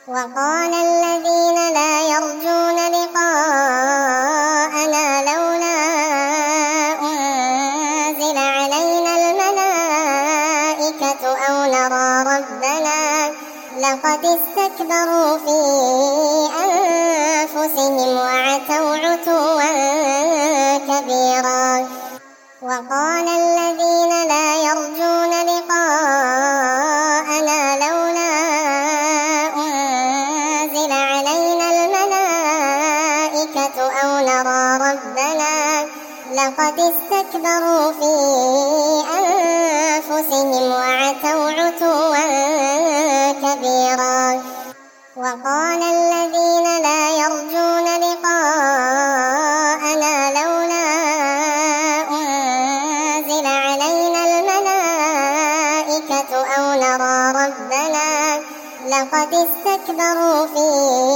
وقال الذين لا يرجون لقاءنا لولا أنزل علينا الملائكة أو نرى ربنا لقد استكبروا في أنفسهم وعتوا عتوا كبيرا. وقال الذين لا يرجون لقاءنا لولا أنزل علينا الملائكة أو نرى ربنا لقد استكبروا في أنفسهم وعتوا عتوا كبيرا. وقال الذين لا يرجون لقاءنا لولا أنزل علينا الملائكة أو نرى ربنا لقد استكبروا في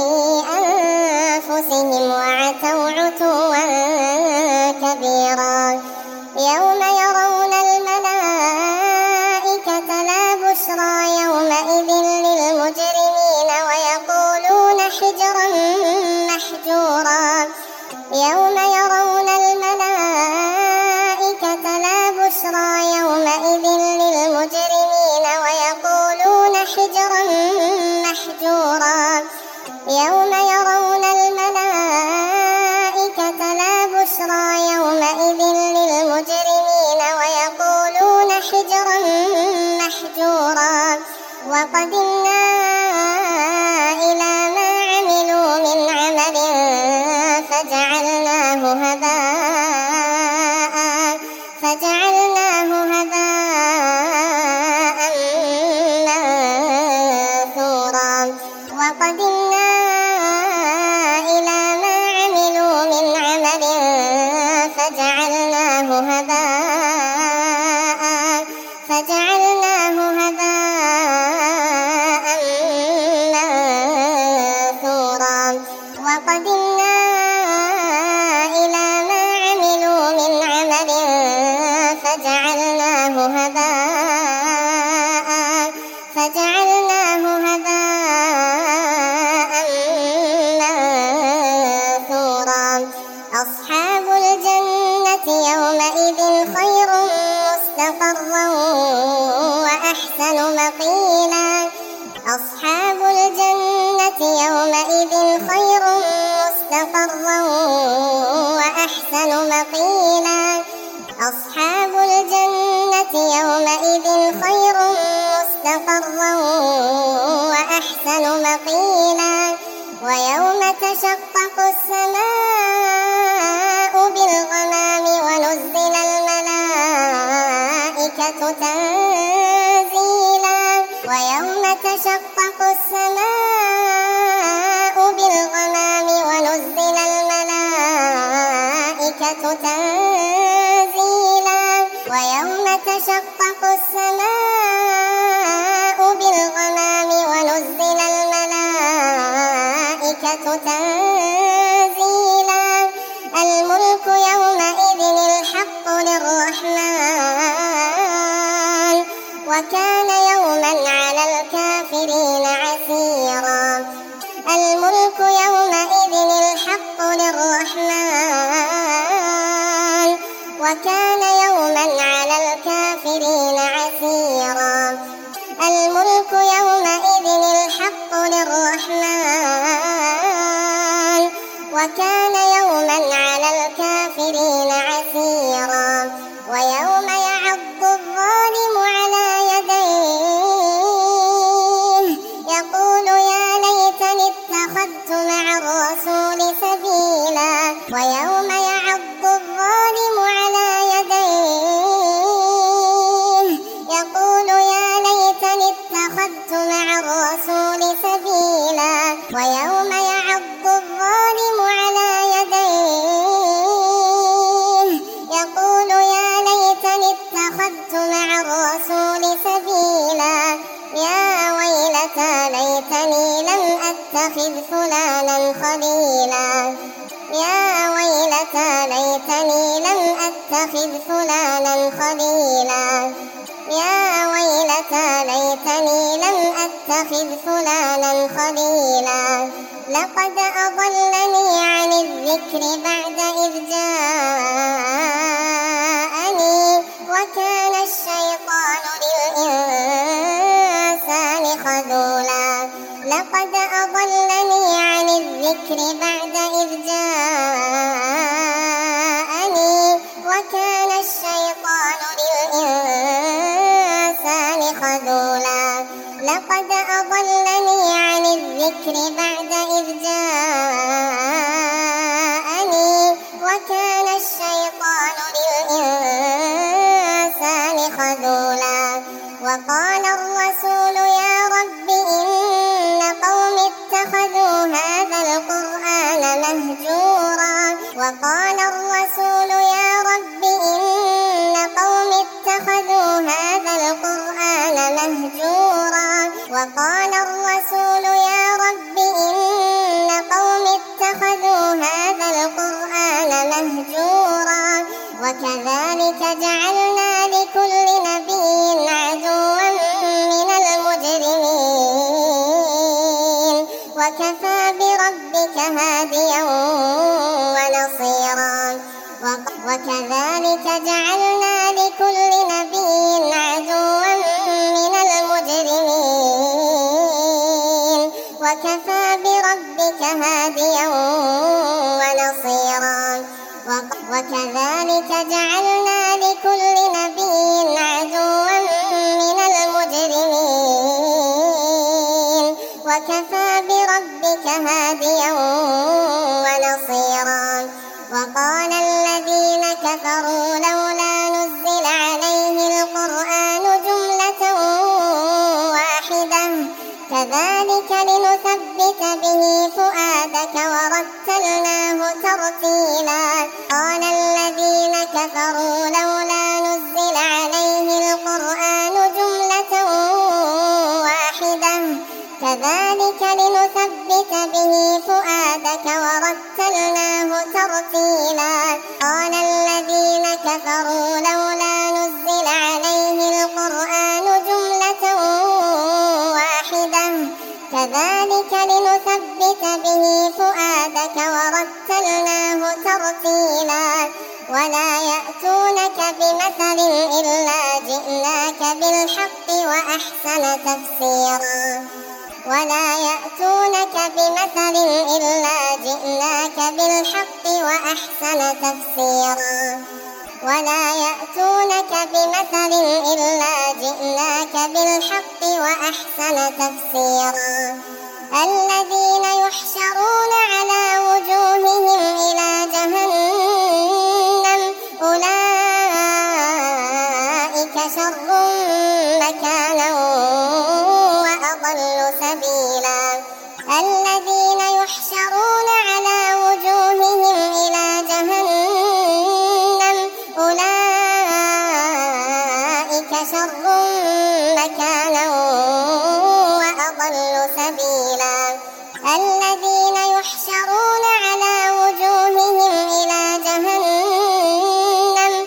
أنفسهم وعتوا عتوا كبيرا. يوم يرون الملائكة لا بشرى يومئذ للمجرمين ويقولون حجرا محجورا. يوم يرون الملائكة لا بشرى يومئذ للمجرمين ويقولون حجرا محجورا. يوم يرون الملائكة لا بشرى يومئذ للمجرمين ويقولون حجرا محجورا. وقدمنا إلى ما عملوا من عمل فجعلناه هباء منثورا. وقدمنا إلى ما عملوا من عمل فجعلناه هباء منثورا. وقدمنا إلى ما عملوا من عمل فجعلناه هباء منثورا. أصحاب الجنة يومئذ خير مستقرا وأحسن مقيلا. أصحاب الجنة يومئذ خير مستقرا وأحسن مقيلا. أصحاب الجنة يومئذ خير مستقرا وأحسن مقيلا. ويوم تشقق السماء بالغمام ونزل الملائكة تنزيلا. ويوم تشقق السماء بالغمام ونزل الملائكة تنزيلا. ويوم تشقق السماء بالغمام ونزل الملائكة تنزيلا. الملك يومئذ الحق للرحمن وكان يوما على الكافرين عسيرا. الملك يومئذ الحق للرحمن وكان يوما على الكافرين عسيرا. الملك يومئذ الحق للرحمن وكان يوما على الكافرين عسيرا. ويوم يعض الظالم على يديه يقول يا ليتني اتخذت مع الرسول سبيلا. ويوم يعض الظالم على يديه يقول يا ليتني اتخذت مع الرسول سبيلا. ويوم يعض الظالم على يديه يقول يا ليتني اتخذت مع الرسول سبيلا. يا ويلتى ليتني لم أتخذ فلانا خليلا. يا ويلتى ليتني لم أتخذ فلانا خليلا. يا ويلتى ليتني لم أتخذ فلانا خليلا. لقد أضلني عن الذكر بعد إذ جاءني وكان الشيطان للإنسان خذولا لقد أضلني عن الذكر بعد إذ جاءني وكان الشيطان للإنسان خذولا لقد أضلني عن الذكر بعد إذ جاءني وكان الشيطان للإنسان خذولا وقال الرسول يا رب إن قوم اتخذوا هذا القرآن مهجورا وقال الرسول يا رب إن قوم اتخذوا هذا القرآن مهجورا وقال الرسول يا رب إن قوم اتخذوا هذا القرآن مهجورا وكذلك جعلنا لكل نبي عدوا من المجرمين وكفى بربك هاديا ونصيرا وكذلك جعلنا لكل نبي عدوا من المجرمين وكفى بربك هاديا ونصيرا وكذلك جعلنا لكل نبي عدوا من المجرمين وكفى بربك هاديا ونصيرا وقال الذين كفروا لولا نزل عليه القرآن جملة واحدة كذلك لنثبت به فؤادك ورتلناه ترتيلا قال الذين كفروا لولا نزل عليه القرآن جملة واحدة كذلك لنثبت به فؤادك ورتلناه ترتيلا قال الذين كفروا لولا نزل عليه القرآن جملة واحدة كذلك لنثبت به فؤادك ورتلناه ترتيلا ولا يأتونك بمثل إلا جئناك بالحق وأحسن تفسيرا ولا يأتونك بمثل إلا جئناك بالحق وأحسن تفسيرا ولا يأتونك بمثل إلا جئناك بالحق وأحسن تفسيرا الذين يحشرون على وجوههم إلى جهنم أولئك شر مكانا وأضل سبيلا الذين يحشرون على وجوههم إلى جهنم أولئك شر مكانا وأضل سبيلا الذين يحشرون على وجوههم إلى جهنم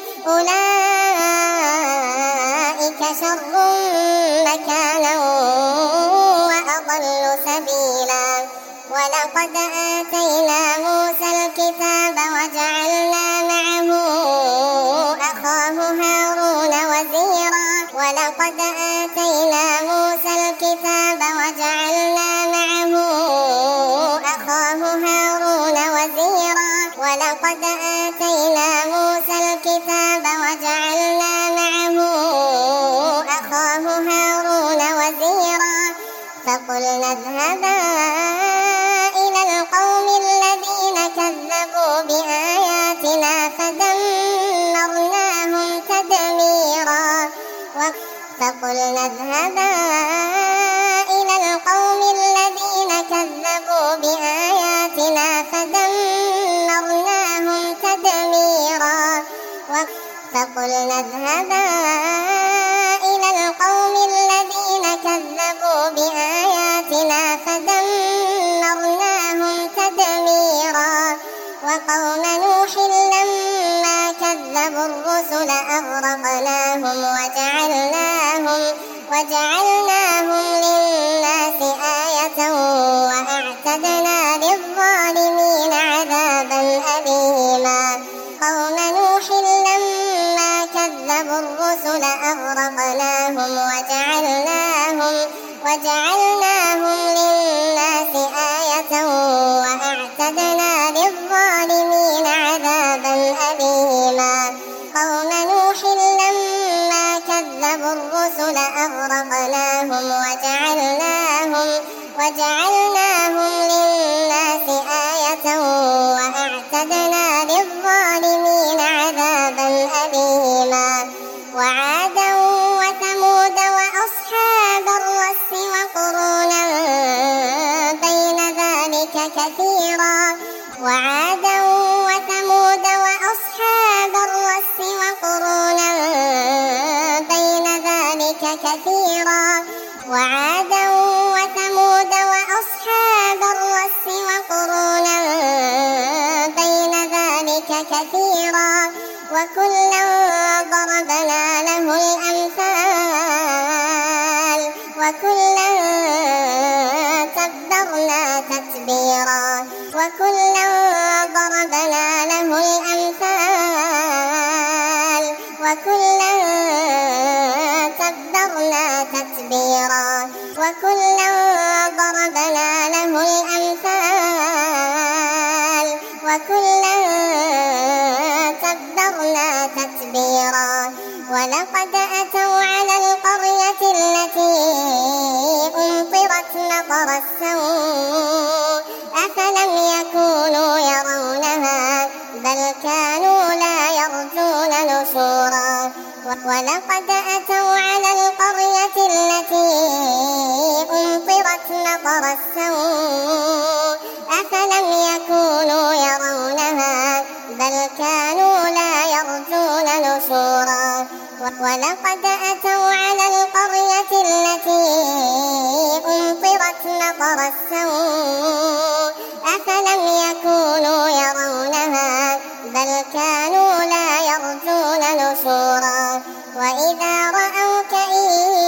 أولئك شر مكانا وأضل سبيلا ولقد آتينا موسى الكتاب وجعلنا معه أخاه هارون وزيرا ولقد آتينا موسى الكتاب وجعلنا معه أخاه هارون وزيرا ولقد آتينا موسى الكتاب وجعلنا معه أخاه هارون وزيرا فقلنا اذهبا إلى القوم الذين كذبوا بآياتنا فدمرناهم تدميرا فقلنا اذهبا إلى القوم الذين كذبوا بآياتنا فدمرناهم تدميرا فقلنا اذهبا إلى القوم الذين كذبوا بآياتنا فدمرناهم تدميرا وقوم نوح لما كذبوا الرسل أغرقناهم وجعلناهم للناس آية وأعتدنا وجعلناهم للناس آية وأعتدنا للظالمين عذابا أليما وعادا وثمود وأصحاب الرس وقرونا بين ذلك كثيرا وعادا وثمود وأصحاب الرس وقرونا بين ذلك كثيرا وعادا وثمود وأصحاب الرس وقرونا بين ذلك كثيرا وكلا ضربنا له الأمثال وكلا تبرنا تتبيرا وكلا ضربنا له الأمثال وكلا تبرنا تتبيرا وكلا ضربنا له الأمثال وكلا تبرنا تتبيرا ولقد أتوا على القرية التي أمطرت مطر السوء أفلم يكونوا يرونها بل كانوا لا يرجون نشورا ولقد أتوا على القرية التي أمطرت مطر السوء أفلم يكونوا يرونها بل كانوا لا يرجون نشورا ولقد أتوا على القرية التي أمطرت مطر السوء أفلم يكونوا يرونها بل كانوا لا يرجون نشورا وإذا رأوك إن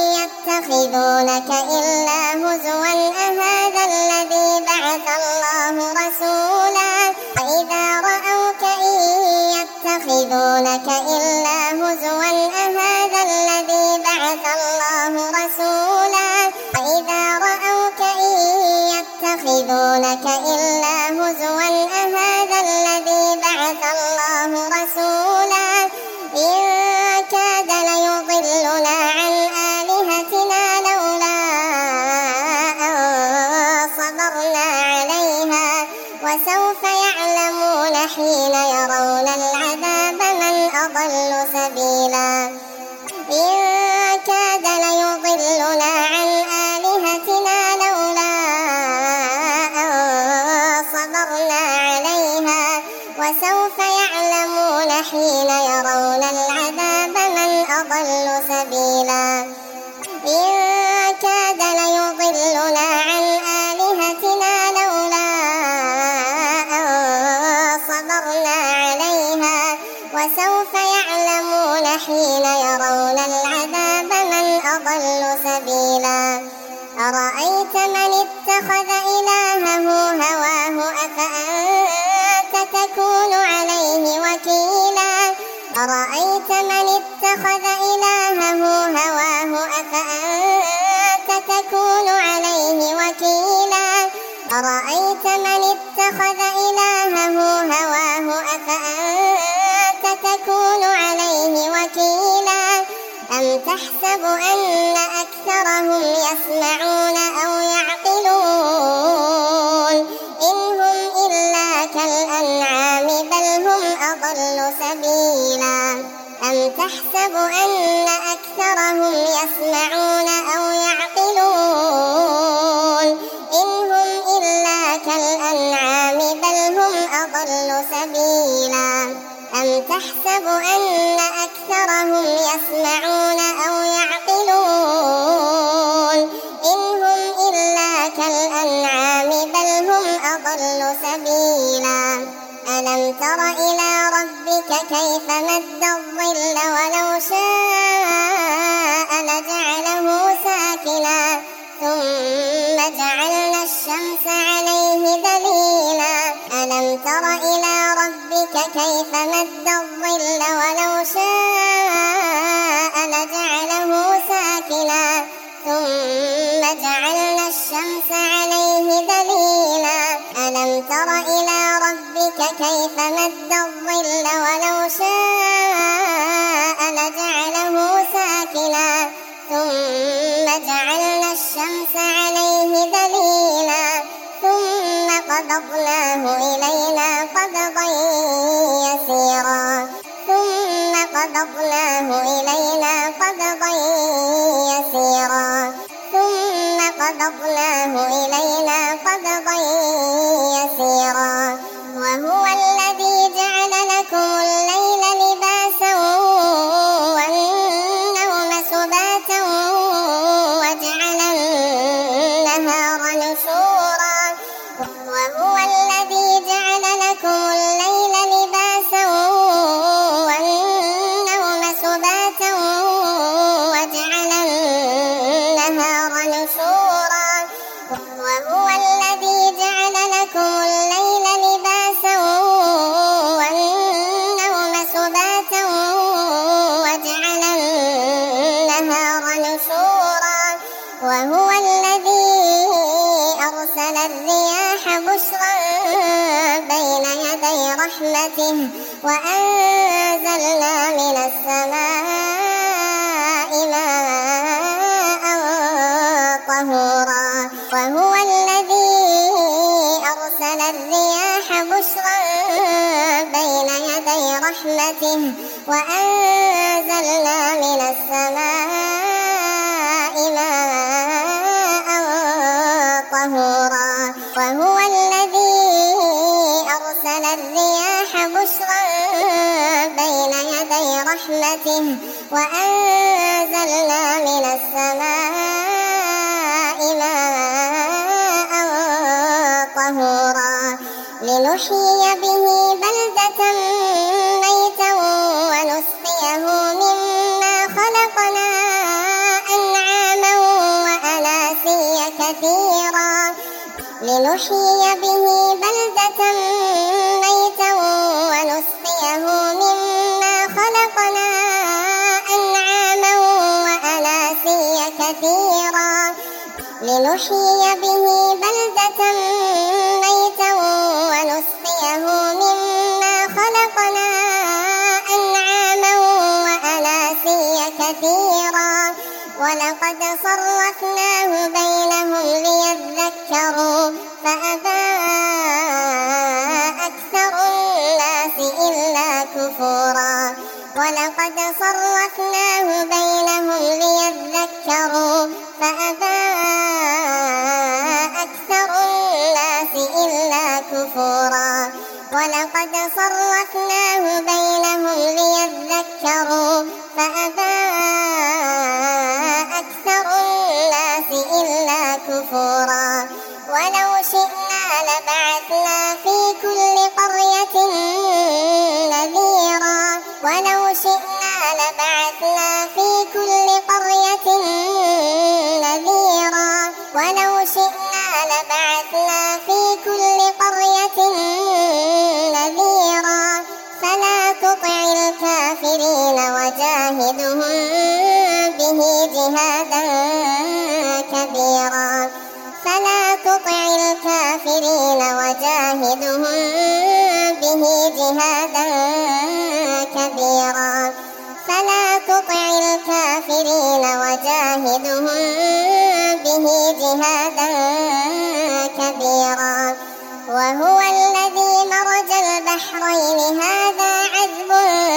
يتخذونك إلا هزوا أهذا الذي بعث الله رسولا وإذا رأوك إن يتخذونك إلا هزوا أهذا الذي بعث الله رسولا وإذا رأوك إن يتخذونك إلا هزوا أهذا الذي بعث الله رسولا إن كاد ليضلنا عن آلهتنا لولا أن صبرنا عليها وسوف يعلمون حين يرون العذاب من أضل سبيلا إن كاد ليضلنا عن آلهتنا لولا أن صبرنا عليها وسوف يعلمون حين يرون العذاب من أضل سبيلا إن كاد ليضلنا عن آلهتنا لولا أن صبرنا عليها وسوف يعلمون حين يرون العذاب من أضل سبيلا أرأيت من اتخذ إلهه هواه أفأنت تكون عليه وكيلا أرأيت من اتخذ إلهه هواه أفأنت تكون عليه وكيلا أرأيت من اتخذ إلهه هواه أفأنت تكون عليه وكيلا أم تحسب أن أكثرهم يسمعون أو يعقلون إن هم إلا كالأنعام بل هم أضل سبيلا أم تحسب أن أكثرهم يسمعون أو يعقلون إن هم إلا كالأنعام بل هم أضل سبيلا أم تحسب أن أكثرهم يسمعون أو يعقلون إن هم إلا كالأنعام بل هم أضل سبيلا ألم تر إلى ربك كيف مد الظل ولو شاء لجعله ساكنا ثم جعلنا الشمس عليه دليلا ألم تر إلى ربك كيف مد الظل ولو شاء لجعله ساكنا ثم جعلنا الشمس عليه دليلا ألم تر إلى ربك كيف مد الظل ولو شاء لجعله ساكنا ثم جعلنا الشمس عليه دليلا قبضناه إلينا قبضا يسيرا ثم قبضناه إلينا قبضا يسيرا ثم قبضناه إلينا قبضا يسيرا وهو الذي جعل لكم الليل لباسا والنوم سباتا وجعل النهار نشورا وهو الذي جعل لكم الليل لباسا والنوم سباتا وجعل النهار نشورا وهو الذي جعل لكم الليل لباسا والنوم سباتا وجعل النهار نشورا وهو الذي أرسل الرياح بشرا بين يدي رحمته وأنزلنا من السماء ماء طهورا وهو الذي أرسل الرياح بشرا بين يدي رحمته وأنزلنا من السماء ماء طهورا وهو الذي أرسل الرياح بشرا بين يدي رحمته وأنزلنا من السماء ماء طهورا لنحيي به بلدة ميتا ونسقيه مما خلقنا أنعاما وأناسيا كثيرا لنحيي به بلدة ميتا ونسقيه مما خلقنا أنعاما وأناسيا كثيرا لنحيي به بلدة ميتا ونسقيه مما خلقنا أنعاما وأناسيا كثيرا ولقد صرفناه بينهم ليذكروا فأبى أكثر الناس إلا كفورا ولقد صرفناه بينهم ليذكروا فأبى أكثر الناس إلا كفورا ولقد صرفناه بينهم ليذكروا فأبى أكثر الناس إلا كفورا ولو شئنا لبعثنا في كل قرية نذيرا ولو شئنا لبعثنا في كل قرية نذيرا ولو شئنا لبعثنا في كل قرية نذيرا فلا تطع الكافرين وجاهدهم به جهادا كبيرا فلا تطع الكافرين وجاهدهم به جهادا كبيرا فلا تطع الكافرين وجاهدهم به جهادا كبيرا وهو الذي مرج البحرين هذا عذب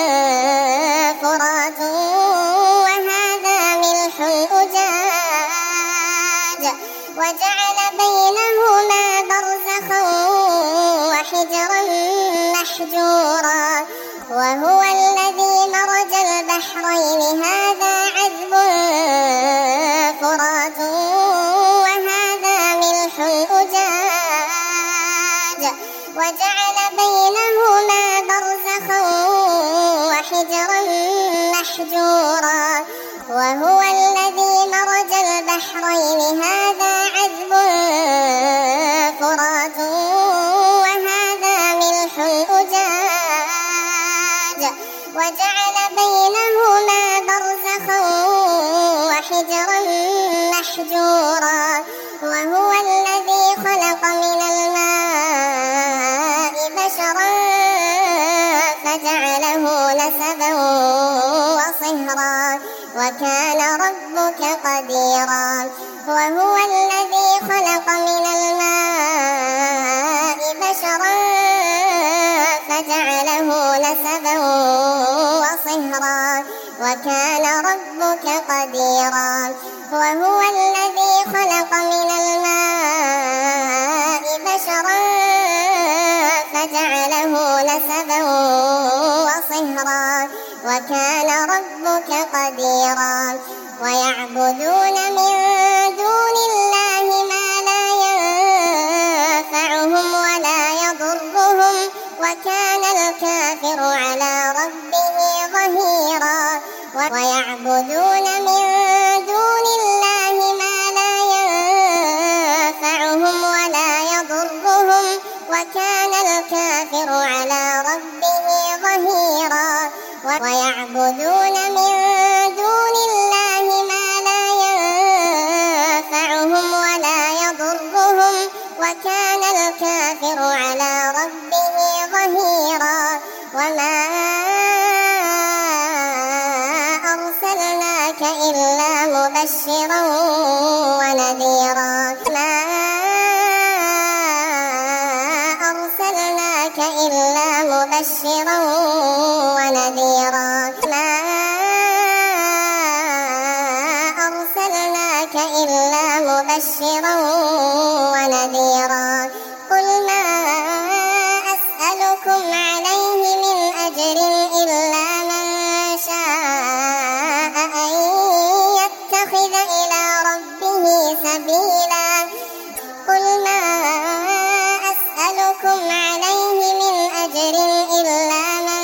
فرات وهذا ملح أجاج وجعل بينهما برزخا وحجرا محجورا وهو الذي مرج البحرين هذا عذب فرات وهذا ملح أجاج وجعل بينهما برزخا وحجرا محجورا وهو الذي مرج البحرين هذا عذب فرات وهذا ملح أجاج وجعل بينهما برزخا وحجرا محجورا وهو الذي خلق من الماء بشرا فجعله نسبا وصهرا وكان ربك قديرا وهو الذي خلق من الماء وكان ربك قديرا وهو الذي خلق من الماء بشرا فجعله نسبا وصهرا وكان ربك قديرا ويعبدون من دون الله ما لا ينفعهم ولا يضرهم وكان الكافر على ربه ظهيرا ويعبدون من دون الله ما لا ينفعهم ولا يضرهم وكان الكافر على ربه ظهيرا ويعبدون من دون الله ما لا ينفعهم ولا يضرهم وكان الكافر على ربه ظهيرا وما أرسلناك إلا مبشرا ونذيرا ما أرسلناك إلا مبشرا ونذيرا ما أرسلناك إلا مبشرا ونذيرا قل ما أسألكم عليه من أجر إلا من شاء أن يتخذ إلى ربه سبيلا قل ما أسألكم عليه من أجر إلا من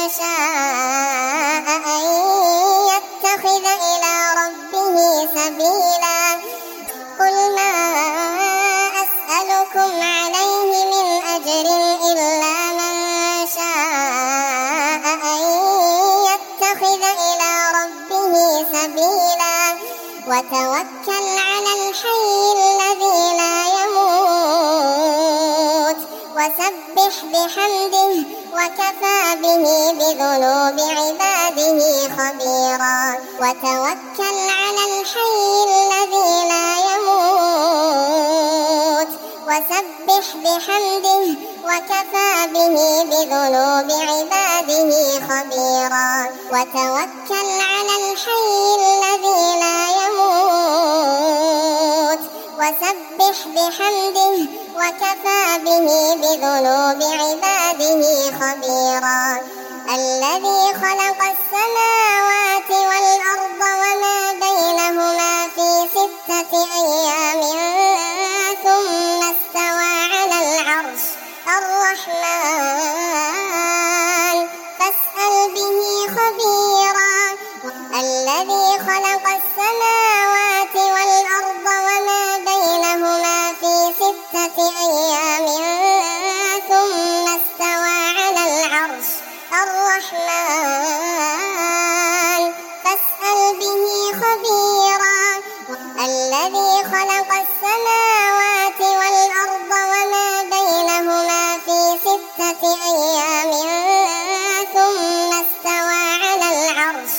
شاء أن يتخذ إلى ربه سبيلا قل ما أسألكم عليه من أجر إلا من شاء أن يتخذ إلى ربه سبيلا وتوكل على الحي الذي لا يموت وسبح بحمده وكفى به بذنوب عباده خبيرا وتوكل على الحي الذي لا يموت وسبح بحمده وكفى به بذنوب عباده خبيرا وتوكل على الحي الذي لا يموت وسبح بحمده وكفى به بذنوب عباده خبيرا الذي خلق السماوات والأرض وما بينهما في 6 أيام ثم استوى على العرش الرحمن فاسأل به خبيرا الذي خلق السماوات والأرض وما بينهما في 6 أيام ثم استوى على العرش الرحمن فاسأل به خبيرا الذي خلق السماوات والأرض وما بينهما في 6 أيام ثم استوى على العرش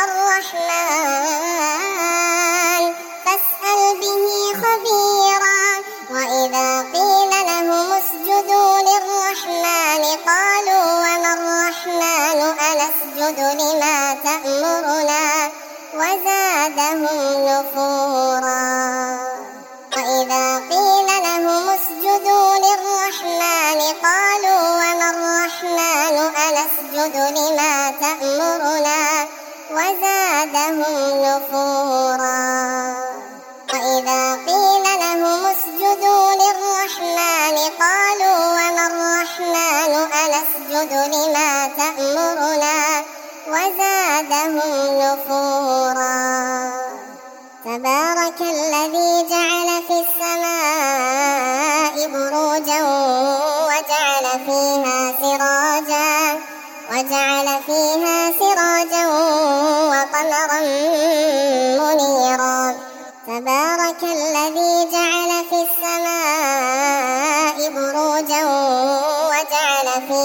الرحمن فاسأل به خبيرا وإذا قيل لهم اسجدوا للرحمن قالوا وما الرحمن أنسجد لما تأمرنا وزادهم نفورا وإذا قيل لهم اسجدوا للرحمن قالوا وما الرحمن أنسجد لما تأمرنا وزادهم نفورا وإذا قيل لهم اسجدوا للرحمن قالوا وما الرحمن أنسجد لما تأمرنا وزادهم نفورا تبارك الذي جعل في السماء بروجا وجعل فيها وقمرا منيرا تبارك الذي جعل في السماء بروجا وجعل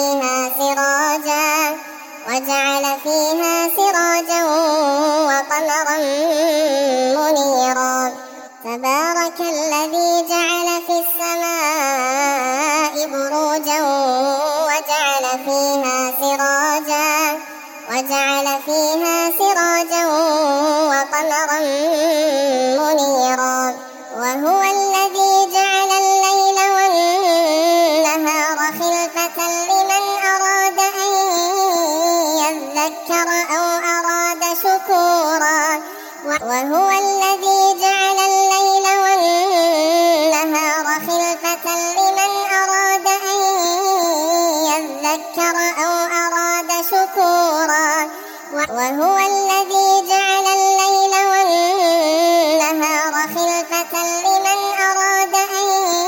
فيها سراجا وقمرا منيرا تبارك الذي جعل في السماء بروجا وجعل فيها سراجا وهو الذي جعل الليل والنهار خلفة لمن أراد أن يذكر أو أراد شكورا وهو الذي جعل الليل والنهار خلفة لمن أراد أن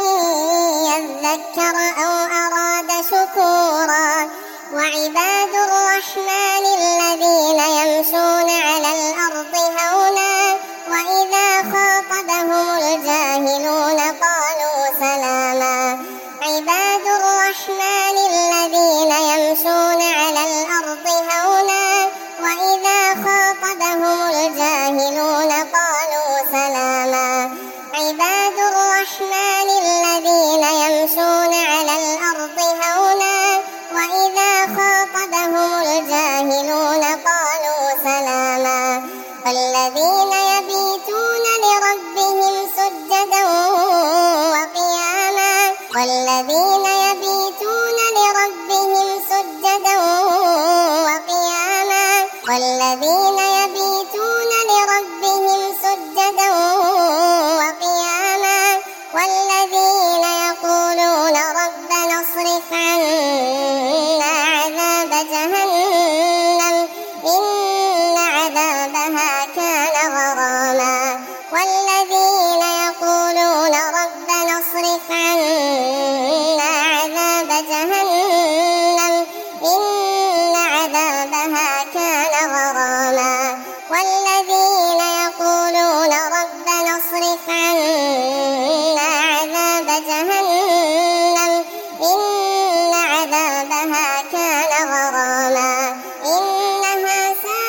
يذكر أو أراد شكورا وعباد الرحمن الذين يمشون على الأرض هونا وإذا خاطبهم الجاهلون قالوا سلاما عباد الرحمن الذين يمشون على الأرض هونا وإذا خاطبهم الجاهلون قالوا سلاما عباد الرحمن الذين يمشون على الأرض هونا وإذا خاطبهم الجاهلون قالوا سلاما والذين يبيتون لربهم سجدا وقياما والذين يبيتون لربهم سجدا وقياما والذين يبيتون لربهم سجدا وقياما والذين يقولون ربنا اصرف عنا عذاب جهنم إن عذابها كان غراما والذين يقولون ربنا اصرف عنا عذاب جهنم إن عذابها كان غراما والذين يقولون ربنا اصرف عنا عذاب جهنم إن عذابها كان غراما إنها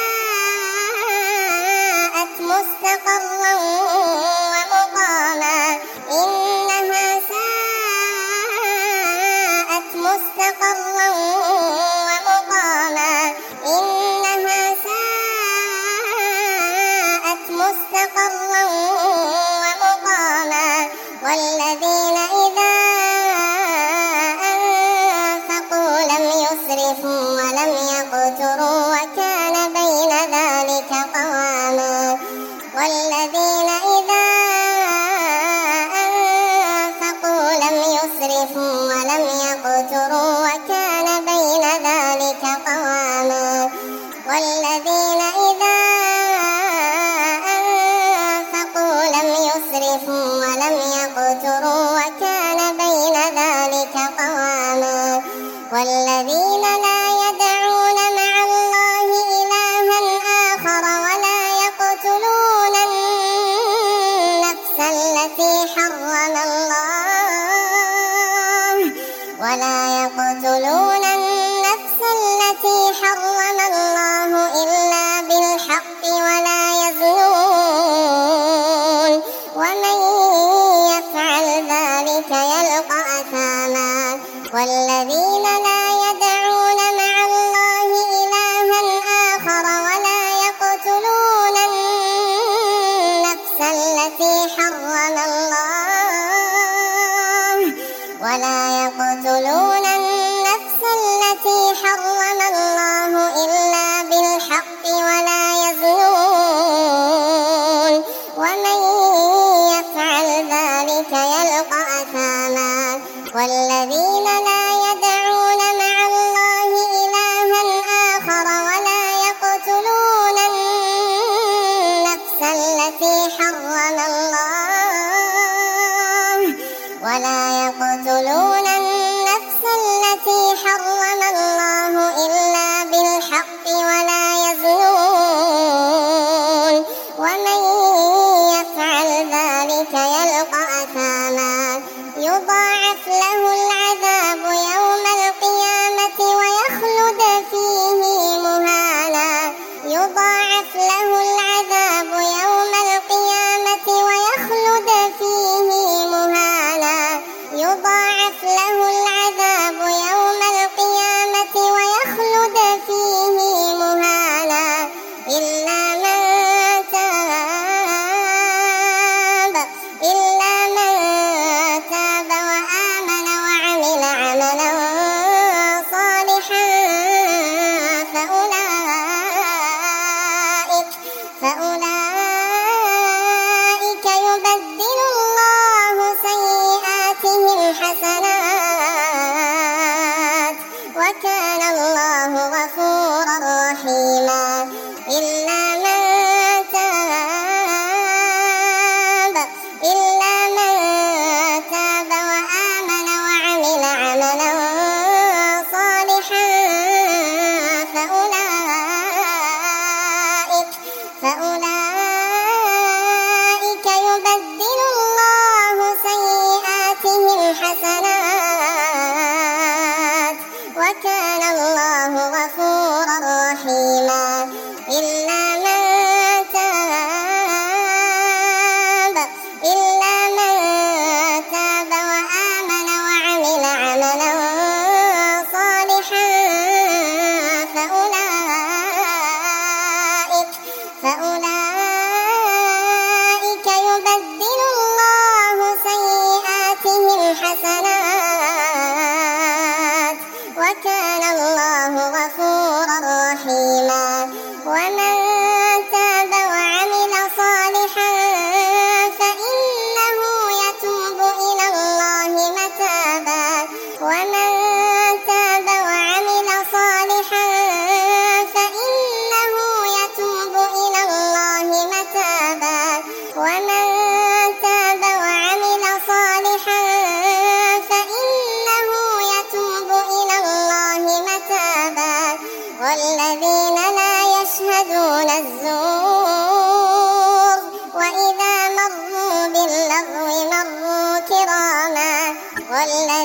ساءت مستقرا ومقاما إنها ساءت مستقرا ومقاما إنها ساءت مستقرا ومقاما والذين إذا أنفقوا لم يسرفوا ولم يقتروا وكان بين ذلك قواما والذين إذا أنفقوا لم يسرفوا ولم يقتروا وكان بين ذلك قواما والذين إذا أنفقوا لم يسرفوا ولم يقتروا وكان بين ذلك قواما والذين لا يدعون مع الله إلها آخر ولا يقتلون النفس التي حرم الله ولا يقتلون النفس التي حرم الله إلا بالحق ولا يزنون ومن يفعل ذلك يلقى أثاما والذين لا يدعون مع الله إلها آخر ولا يقتلون النفس التي حرم الله ولا يقتلون النفس التي حرم الله إلا بالحق ولا يزنون ومن يفعل ذلك يلقى أثاما والذين لا يدعون مع الله إلها آخر ولا يقتلون النفس التي حرم الله ولا يقتلون النفس التي حرم الله إلا بالحق ولا يزنون ومن يفعل ذلك يلقى أثاما يضاعف له العذاب يوم القيامة ويخلد فيه مهانا يضاعف له العذاب يوم القيامة ويخلد فيه مهانا يضاعف له العذاب يوم القيامة ويخلد فيه مهانا إلا من تاب وآمن وعمل عملا صالحا فأولئك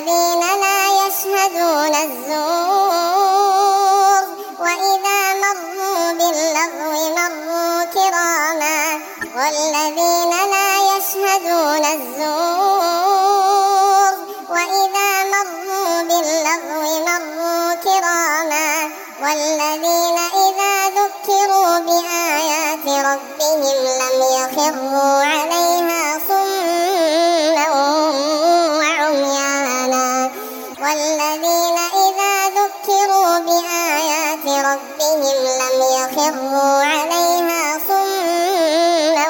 والذين لا يشهدون الزور وإذا مروا باللغو مروا كراما والذين لا يشهدون الزور وإذا مروا باللغو مروا كراما والذين إذا ذكروا بآيات ربهم لم يخروا عليها صما وعميانا والذين إذا ذكروا بآيات ربهم لم يخروا عليها صما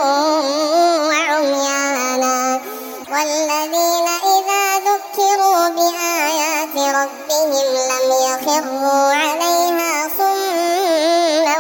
وعميانا والذين إذا ذكروا بآيات ربهم لم يخروا عليها صما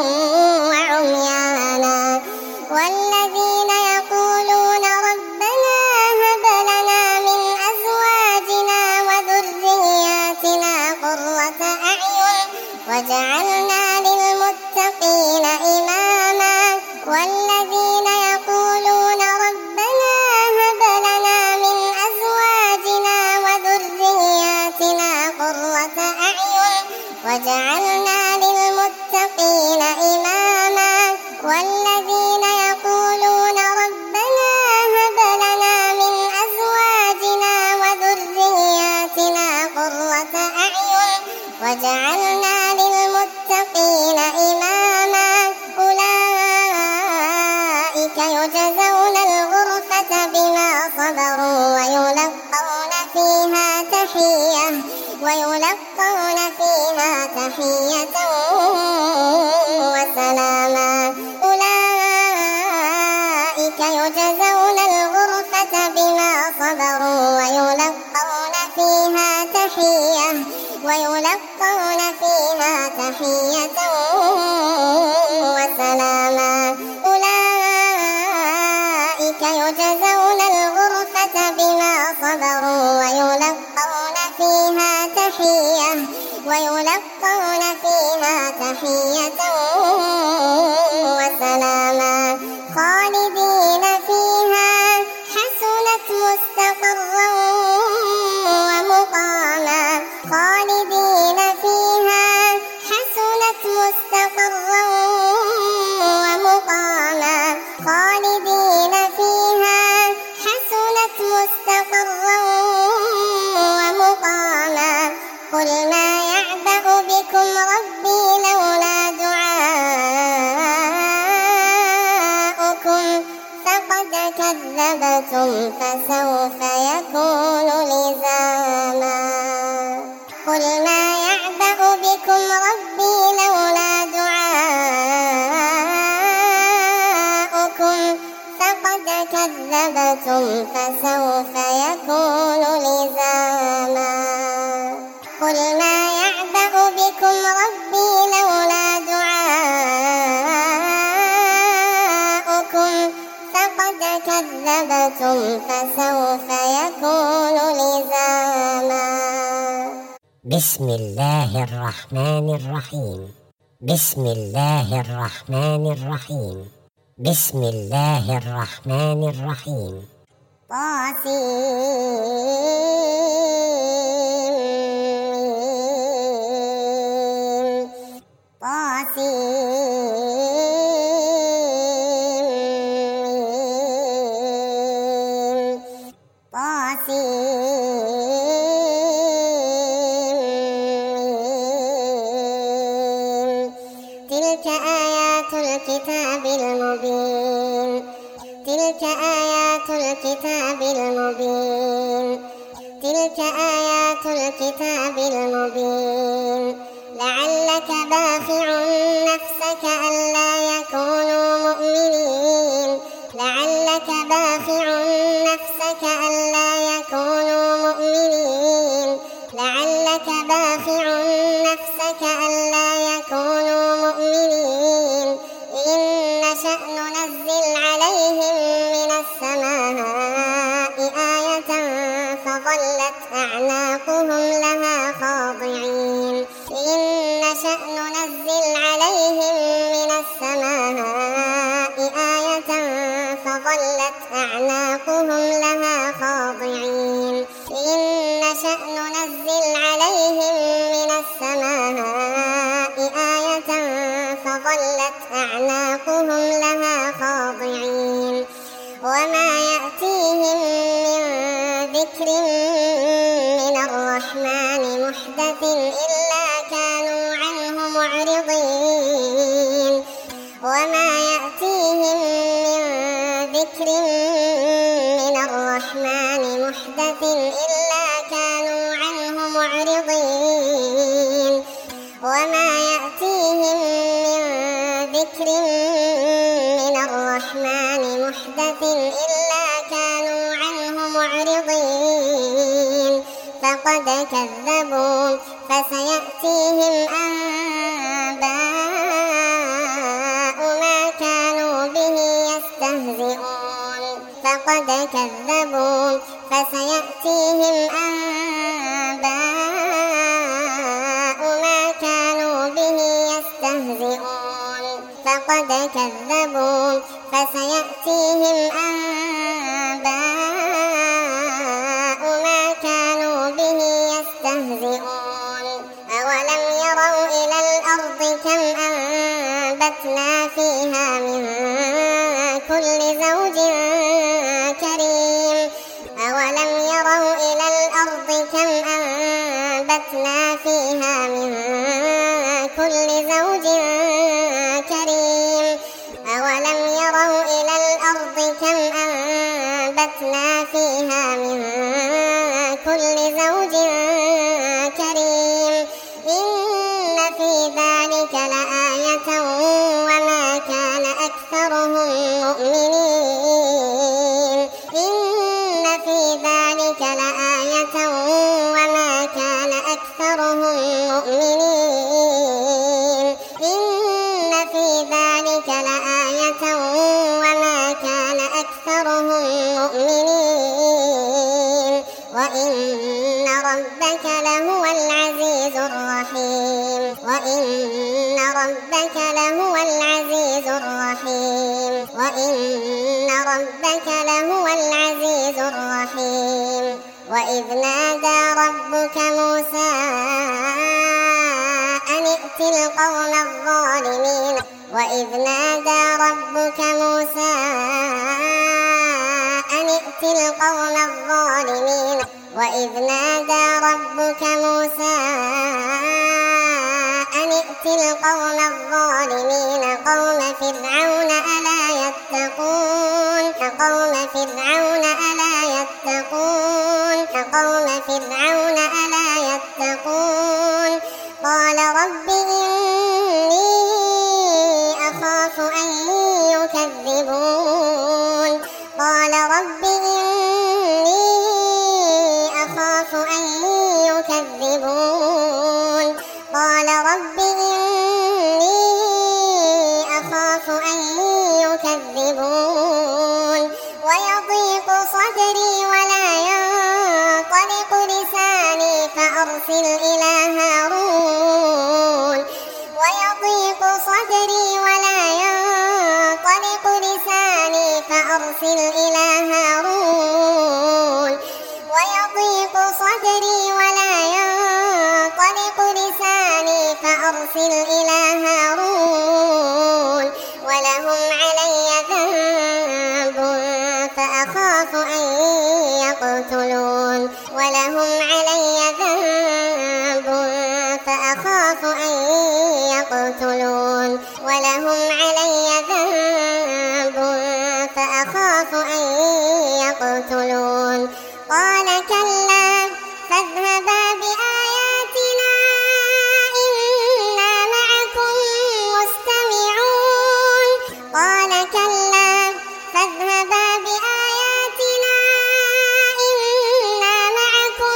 وعميانا والذين يقولون ربنا هب لنا من أزواجنا وذرياتنا قرة أعين وجعلنا للمتقين إماما والذين يقولون ربنا هب لنا من أزواجنا وذرياتنا قرة أعين وجعلنا للمتقين إماما والذين يقولون ربنا هب لنا من أزواجنا وذرياتنا قرة أعين وجعلنا للمتقين إماما أولئك يجزون الغرفة بما صبروا ويلقون فيها تحية وسلاما أولئك يجزون الغرفة بما صبروا ويلقون فيها تحية وسلاما أولئك يجزون الغرفة بما صبروا ويلقون فيها تحية وسلاما خالدين فيها حسنت مستقرا ومقاما خالدين فيها حسنت مستقرا ومقاما خالدين فيها حسنت مستقرا ومقاما قل ما يعبأ بكم ربي لولا دعاؤكم فقد كذبتم فسوف يكون لزاما قل ما يعبأ بكم ربي لولا دعاؤكم فقد كذبتم فسوف يكون لزاما قل ما يعبأ بكم ربي لولا دعاؤكم فقد كذبتم فسوف يكون لزاما بسم الله الرحمن الرحيم بسم الله الرحمن الرحيم بسم الله الرحمن الرحيم تلك آيات الكتاب المبين تلك آيات الكتاب المبين تلك آيات الكتاب المبين لعلك باخع نفسك ألا يكونوا مؤمنين لعلك باخع نفسك ألا يكونوا مؤمنين لعلك باخع نفسك ألا يكونوا مؤمنين إن نشأ ننزل عليهم من السماء آية فظلت أعناقهم لها خاضعين إن نشأ ننزل عليهم من السماء آية فظلت أعناقهم لها خاضعين إن نشأ وترهقهم لها خاضعين وما يأتيهم من ذكر من الرحمن محدث إلا كانوا عنه معرضين وما يأتيهم من ذكر من الرحمن محدث إلا كانوا عنه معرضين وما يأتيهم من ذكر من الرحمن محدث إلا كانوا عنه معرضين فقد كذبوا فسيأتيهم أنباء ما كانوا به يستهزئون فقد كذبوا فسيأتيهم أنباء ما كانوا به يستهزئون فقد كذبوا فسيأتيهم أنباء ما كانوا به يستهزئون أولم يروا إلى الأرض كم أنبتنا فيها من كل زوج كريم أولم يروا إلى الأرض كم أنبتنا فيها من كل زوج كريم أولم يروا إلى الأرض كم أنبتنا فيها من كل زوج كريم إن في ذلك لآية وما كان أكثرهم مؤمنين إن في ذلك لآية وما كان أكثرهم مؤمنين إن في ذلك لآية وما كان أكثرهم مؤمنين وإن ربك لهو العزيز الرحيم وإن ربك لهو العزيز الرحيم وإن ربك لهو العزيز الرحيم وإذ نادى ربك موسى أن ائت القوم الظالمين وإذ نادى ربك موسى أن ائت القوم الظالمين وإذ نادى ربك موسى أن ائت القوم الظالمين قوم فرعون ألا يتقون قوم فرعون ألا يتقون قوم فرعون ألا يتقون قال رب إني أخاف أن يكذبون قال رب إني أخاف أن يكذبون قال رب إني أخاف أن يكذبون ويضيق صدري ولا ينطلق لساني فأرسل إلى هارون ويضيق صدري ولا ينطلق لساني فأرسل إلى هارون ويضيق صدري ولا ينطلق لساني فأرسل إلى هارون ولهم علي ذنب فأخاف أن يقتلون ولهم علي ذنب فأخاف أن يقتلون ولهم علي ذنب فأخاف أن يقتلون قال كلا فاذهبا بآياتنا إنا معكم مستمعون قال كلا فاذهبا بآياتنا إنا معكم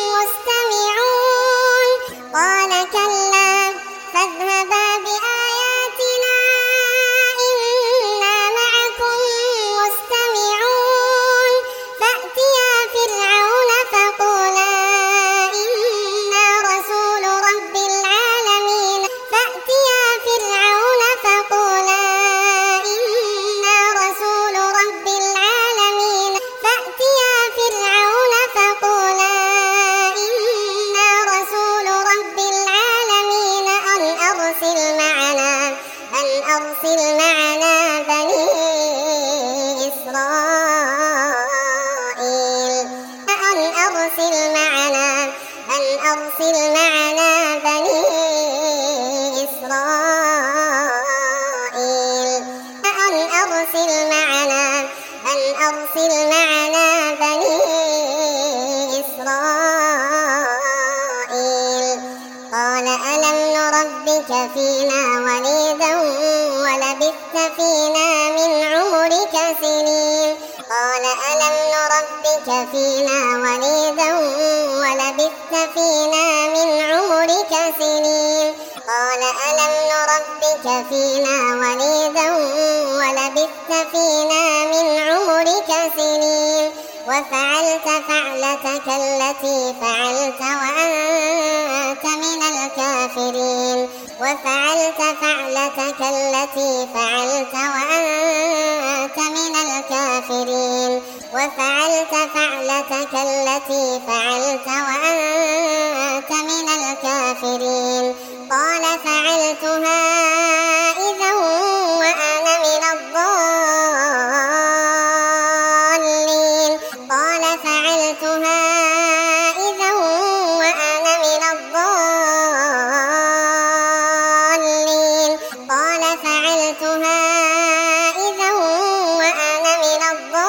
مستمعون قال كلا فاذهبا بآياتنا إنا معكم مستمعون فأتيا فرعون فقولا إنا رسول رب العالمين فأتيا فرعون فقولا إنا رسول رب العالمين فأتيا فرعون فقولا إنا رسول رب العالمين أن أرسل معنا أرسل معنا بني إسرائيل أن أرسل معنا بني إسرائيل قال ألم نربك فينا وليدا ولبثت فينا من عمرك سنين قال ألم نربك فينا وليدا ولبثت فينا من عمرك سنين قال ألم نربك فينا وليدا ولبثت فينا من عمرك سنين وفعلت فعلتك التي فعلت وأنت من الكافرين وفعلت فعلتك التي فعلت وأنت من الكافرين وفعلت فعلتك التي فعلت وأنت من الكافرين قال فعلتها إذا وأنا من الضالين قال فعلتها إذا وأنا من الضالين قال فعلتها إذا وأنا من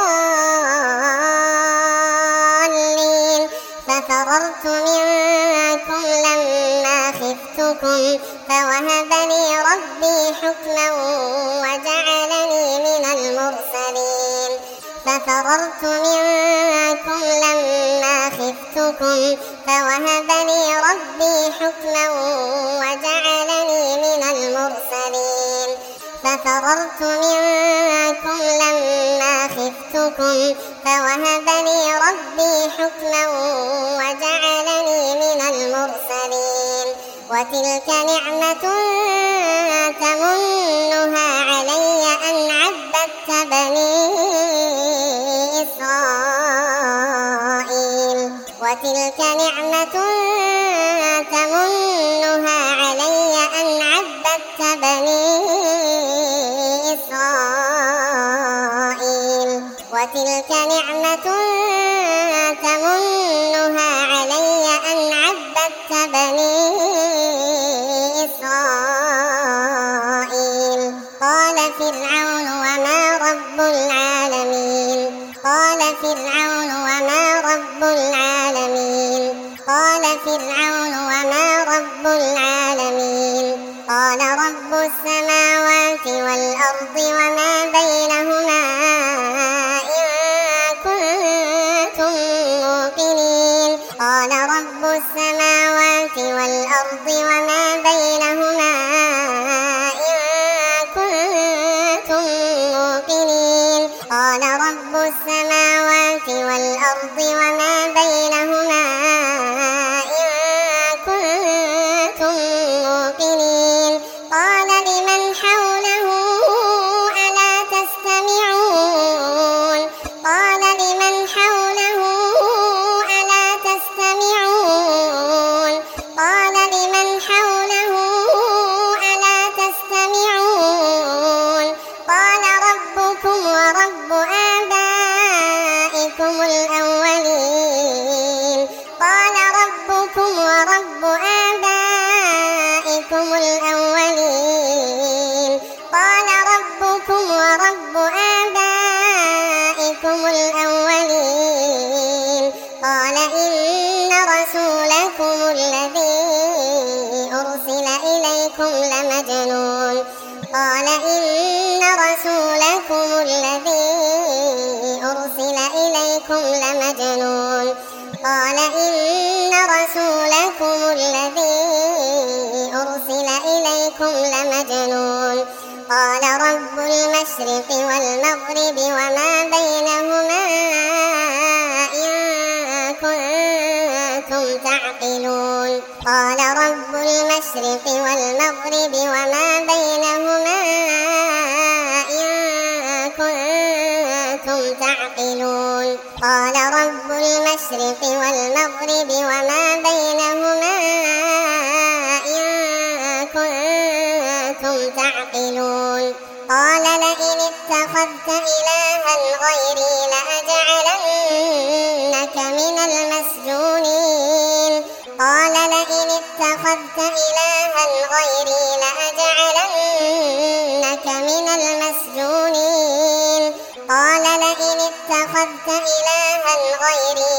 الضالين ففررت منكم لما خفتكم فوهب لي ربي حكما وجعلني من المرسلين ففررت منكم لما خفتكم فوهب لي ربي حكما وجعلني من المرسلين ففررت منكم لما خفتكم فوهب لي ربي حكما وجعلني من المرسلين وتلك نعمة تمنها علي أن عبدت بني إسرائيل وتلك نعمة تمنها علي أن عبدت بني إسرائيل وتلك نعمة تمنها علي أن عبدت بني إسرائيل قال فرعون وما رب العالمين قال فرعون وما رب العالمين قال فرعون وما رب العالمين قال رب السماوات والأرض وما بينهما إن كنتم موقنين قال رب السماوات والأرض وما بينهما إن كنتم موقنين قال رب السماوات والأرض وما بينهما إن كنتم موقنين قال لمن حوله ألا تستمعون قال لمن حوله ألا تستمعون قال لمن حوله ألا تستمعون قال ربكم ورب آبائكم الأولين قال ربكم ورب آبائكم الأولين قال ربكم ورب آبائكم الأولين قال إن رسولكم الذي أرسل إليكم لمجنون قال إن رسولكم الذي أرسل إليكم لمجنون قال إن رسولكم الذي أرسل إليكم لمجنون قال رب المشرق والمغرب وما بينهما إن كنتم تعقلون قال رب المشرق والمغرب وما بينهما إن كنتم تعقلون قال رب المشرق والمغرب وما بينهما إن كنتم تعقلون قال لئن اتخذت إلها غيري لأجعلنك من المسجونين قال اتخذت إلها غيري لأجعلنك من المسجونين قال لئن اتخذت إلها غيري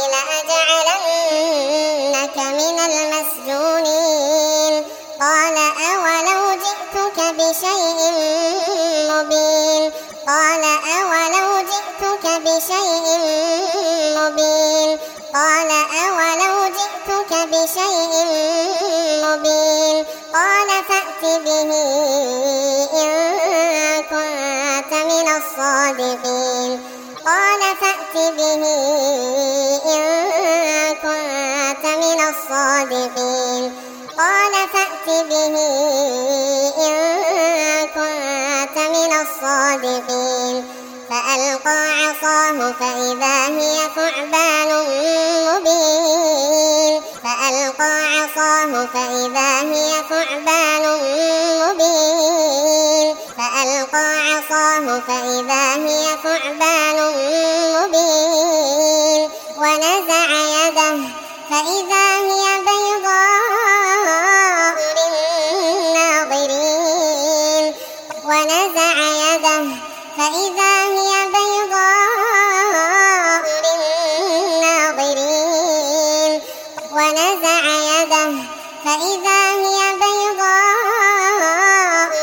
لأجعلنك من المسجونين قال أولو جئتك بشيء مبين قال أولو جئتك بشيء مبين قال أولو جئتك بشيء مبين قال فأت به إن كنت من الصادقين قال فأت به إن كنت من الصادقين قال فأت به إن كنت من الصادقين فألقى عصاه فإذا هي ثعبان مبين فألقى عصاه فإذا هي ثعبان مبين فألقى عصاه فإذا هي ثعبان مبين ونزع يده فإذا هي بيضاء للناظرين ونزع يده فإذا هي بيضاء للناظرين ونزع يده فإذا هي بيضاء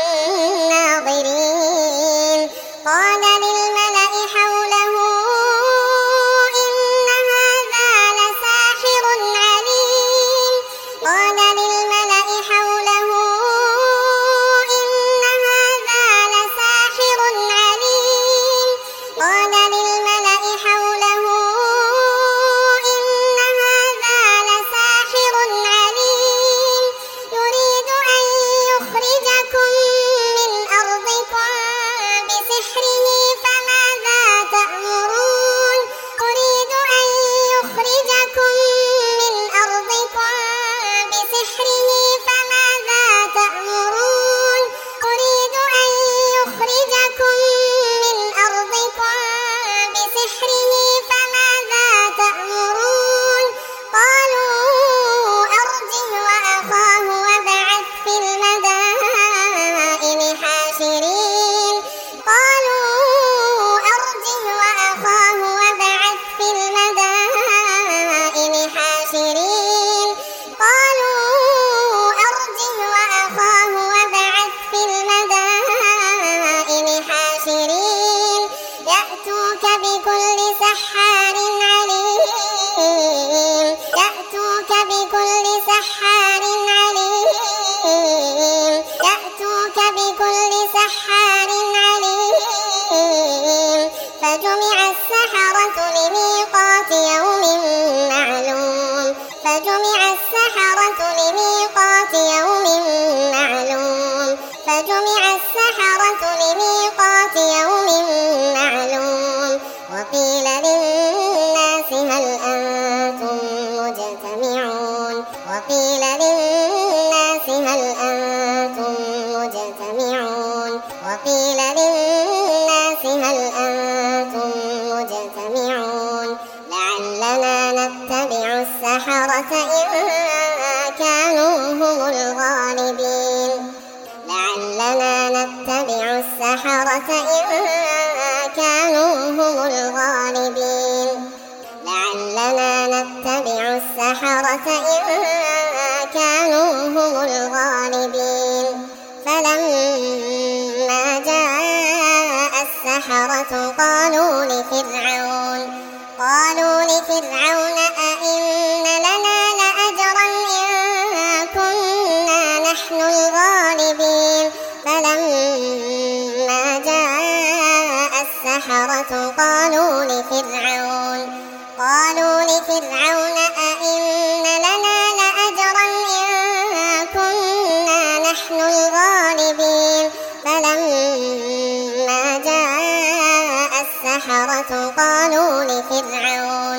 للناظرين قال للملأ حوله إن هذا لساحر عليم قال للملأ حوله إن هذا لساحر عليم قال للملأ حوله إن هذا لساحر عليم يريد أن يخرجكم من أرضكم بسحره فماذا تأمرون يريد أن يخرجكم من أرضكم بسحره فماذا تأمرون يريد أن يخرجكم من أرضكم بسحره فماذا تأمرون قالوا أرجه وأخاه وابعث في المدائن حاشرين قالوا أرجه وأخاه وابعث في المدائن حاشرين قالوا أرجه وأخاه وابعث في المدائن حاشرين يأتوك بكل سحار عليم يأتوك بكل سحار عليم يأتوك بكل سحار عليم فجمع السحرة لميقات يوم معلوم فجمع السحرة لميقات يوم معلوم فجمع السحرة لميقات يوم معلوم وقيل للناس هل أنتم مجتمعون وقيل للناس هل أنتم مجتمعون وقيل للناس هل أنتم مجتمعون لعلنا نتبع السحرة إن كانوا هم الغالبين لعلنا نتبع السحرة إن كانوا هم الغالبين لعلنا نتبع السحرة إن كانوا هم الغالبين فلما جاء السحرة قالوا لفرعون أئن لنا لأجرا إن كنا نحن الغالبين فلما جاء السحرة قالوا لفرعون أئن لنا لأجرا إن كنا نحن الغالبين فلما جاء السحرة قالوا لفرعون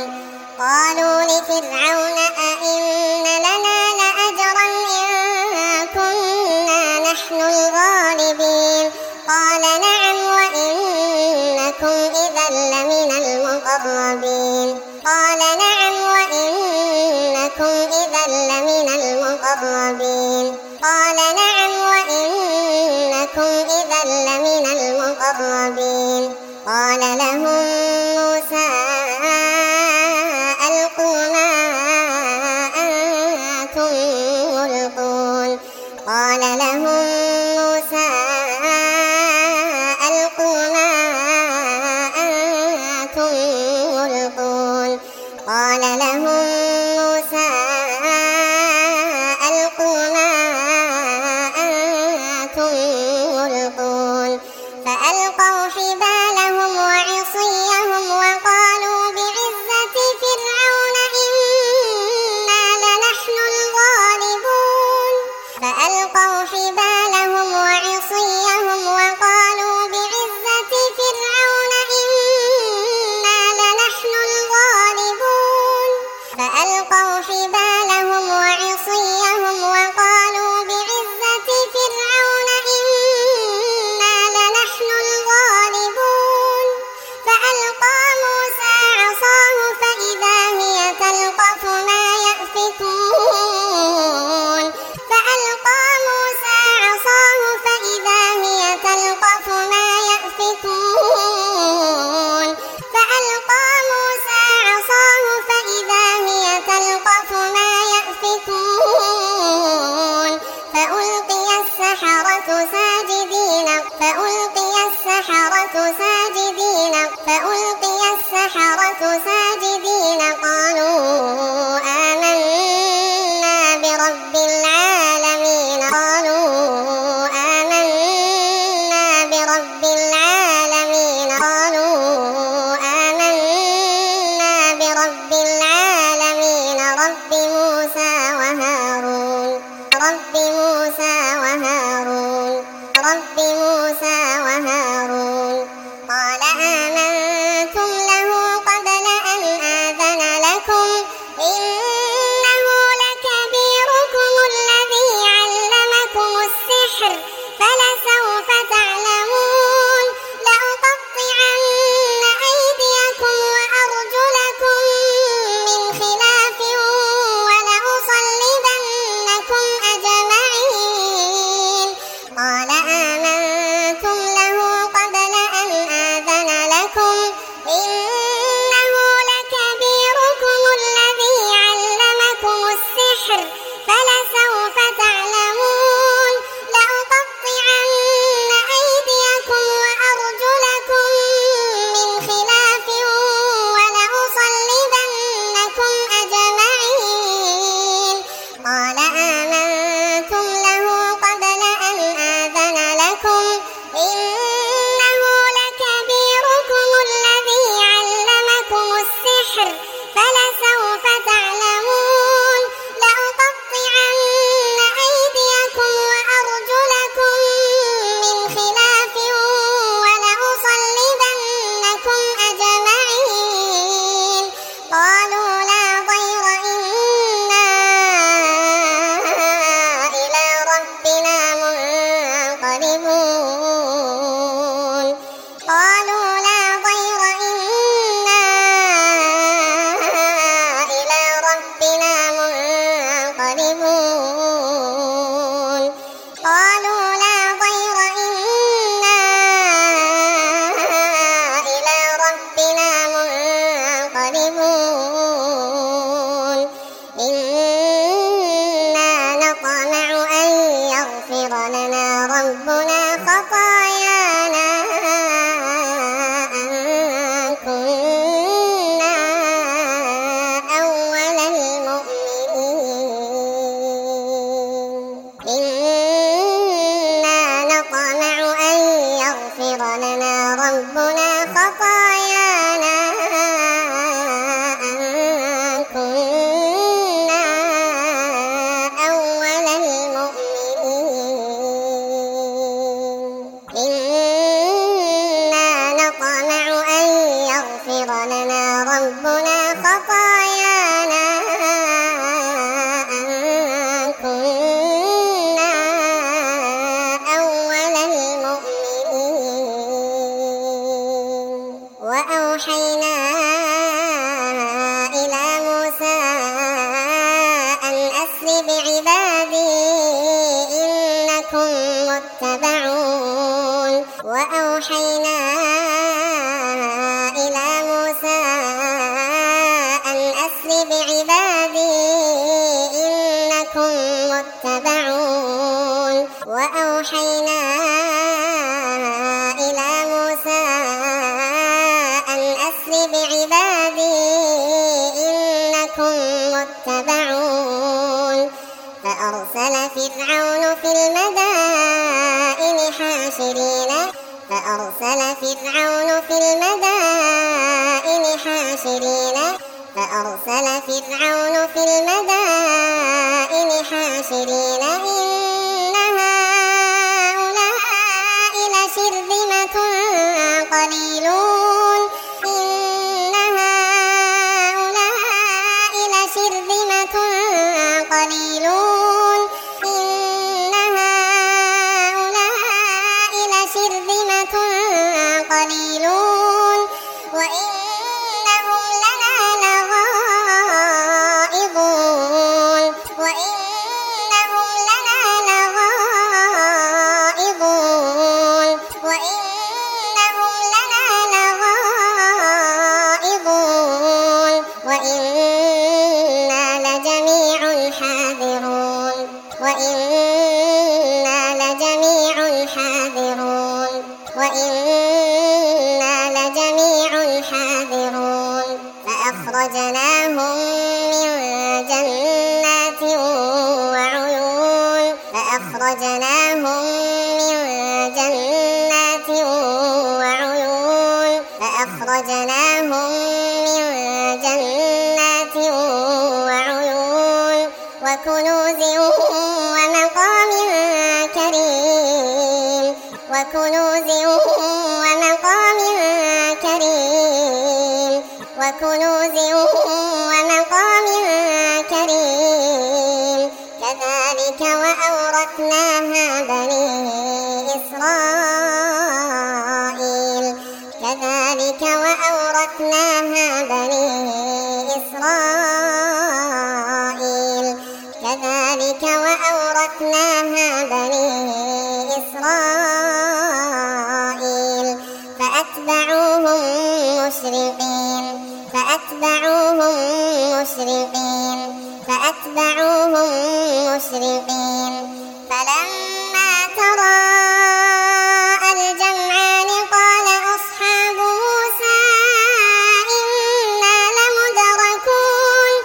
أئن لنا لأجرا إن كنا نحن الغالبين قال نعم وإنكم إذا لمن المقربين قال نعم وإنكم إذا لمن المقربين قال نعم وإنكم إذا لمن المقربين قال لهم موسى ألقوا ما أنتم ملقون قال لهم موسى ألقوا ما أنتم ملقون قال لهم موسى ألقوا ما أنتم ملقون فألقوا حبالهم وعصيهم وقالوا بعزة فرعون إنا لنحن الغالبون فألقوا حبالهم وعصيهم وقالوا بعزة فرعون إنا لنحن الغالبون فألقوا حبالهم وعصيهم وقالوا بعزة فرعون إنا لنحن الغالبون فألقى موسى عصاه فإذا هي تلقف ما يأفكون فألقى موسى عصاه فإذا هي تلقف ما يأفكون فألقى موسى عصاه فإذا هي تلقف ما يأفكون فألقي السحرة ساجدين قالوا آمنا برب العالمين رب موسى وهارون قال آمنتم له قبل أن آذن لكم أسر بعبادي إنكم متبعون وأوحينا إلى موسى أن أسر بعبادي إنكم متبعون وأوحينا إلى موسى أن أسر بعبادي إنكم متبعون فأرسل فرعون في المدائن حاشرين إن هؤلاء لشرذمة قليلون وإنهم لنا لغائظون وإنا لجميع حاذرون فأخرجناهم من جنات وعيون وكنوز ومقام كريم كذلك وأورثناها بني إسرائيل فأتبعوهم مشرقين فلما تراءى الجمعان قال أصحاب موسى إنا لمدركون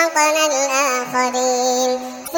أغرقنا الآخرين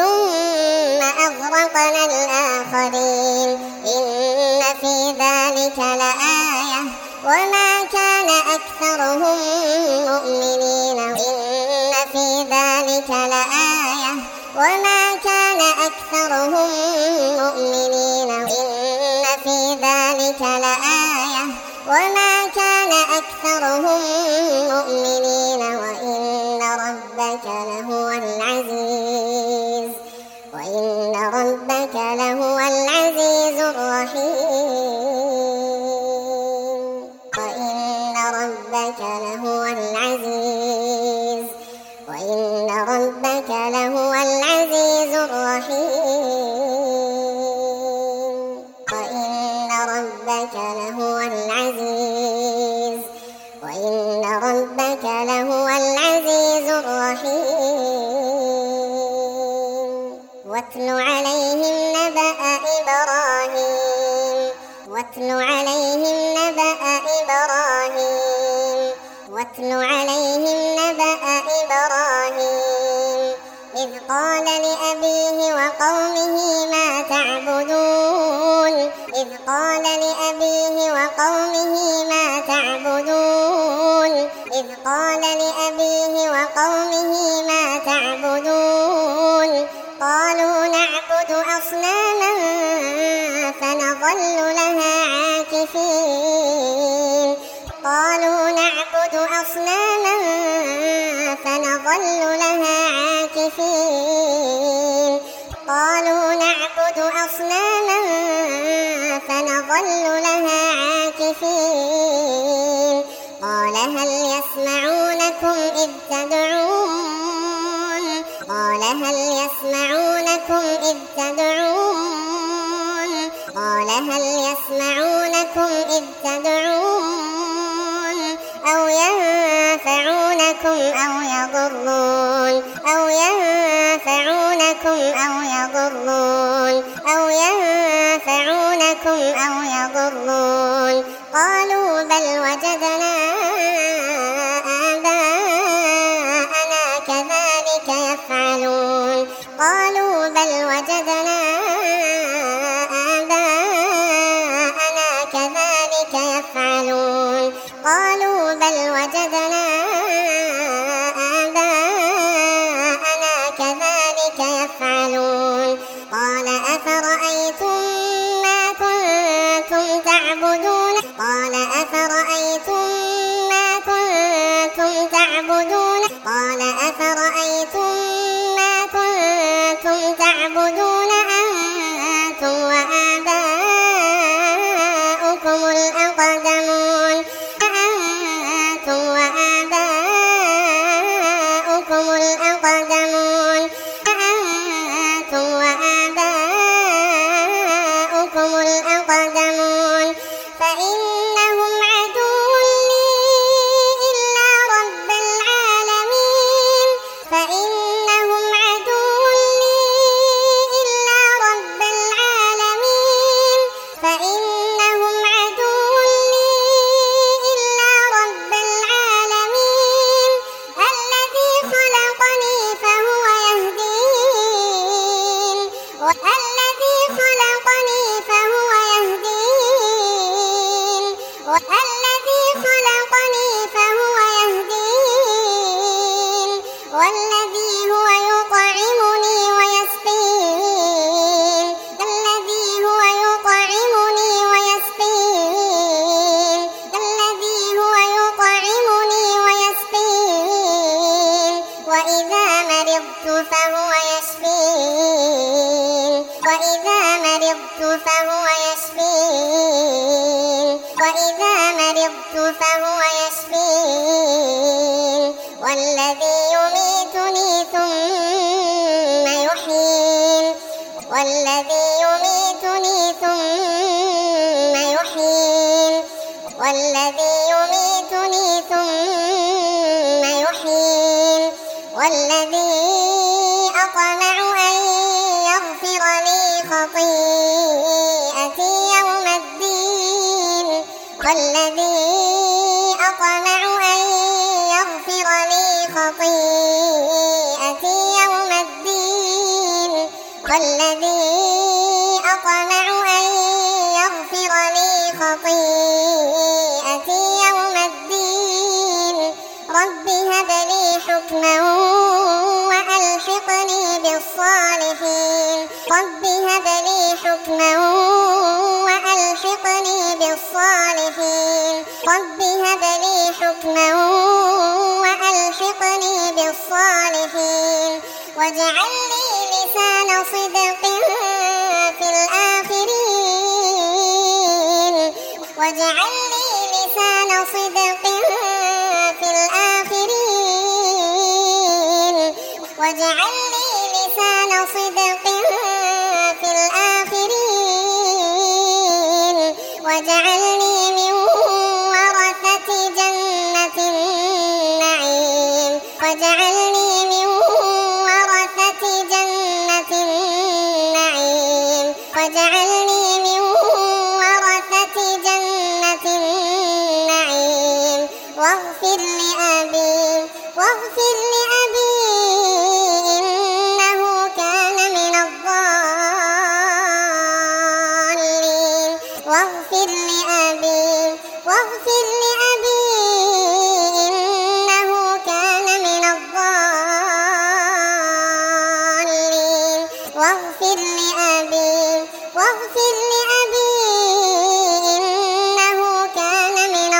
إن في ذلك لآية وما كان أكثرهم مؤمنين إن في ذلك لآية وما كان أكثرهم مؤمنين إن في ذلك لآية وما كان أكثرهم مؤمنين وإن ربك لهو العزيز الرحيم وإن ربك لهو العزيز الرحيم وإن ربك لهو العزيز الرحيم واتل عليهم نبأ إبراهيم إذ قال لأبيه وقومه ما تعبدون قالوا نعبد أصناما فنظل لها عاكفين قال هل يسمعونكم إذ تدعون أو ينفعونكم أو يضرون قالوا بل وجدنا آباءنا كذلك يفعلون قال أفرأيتم ما كنتم تعبدون قال أفرأيتم ما كنتم تعبدون أنتم وآباؤكم الأقدمون فإنهم عدو لي إلا رب العالمين الذي خلقني فهو يهدين والذي هو يطعمني ويسقين وإذا مرضت فهو يشفين والذي يميتني ثم يحيين والذي أطمع أن يغفر لي خطيئتي يوم الدين والذي أطمع أن يغفر لي خطيئتي والذي أطمع أن يغفر لي خطيئتي يوم الدين رب هب لي حكما وألحقني بالصالحين رب هب لي حكما وألحقني بالصالحين رب هب لي حكما وألحقني بالصالحين واجعل لي لسان صدق في الآخرين واجعل لي لسان صدق في الآخرين واجعل لي لسان صدق في الآخرين واجعلني من ورثة جنة النعيم واجعلني من ورثة جنة النعيم واجعلني من ورثة جنة النعيم واغفر لأبي إنه كان من الضالين واغفر لأبي إنه كان من الضالين واغفر لأبي إنه كان من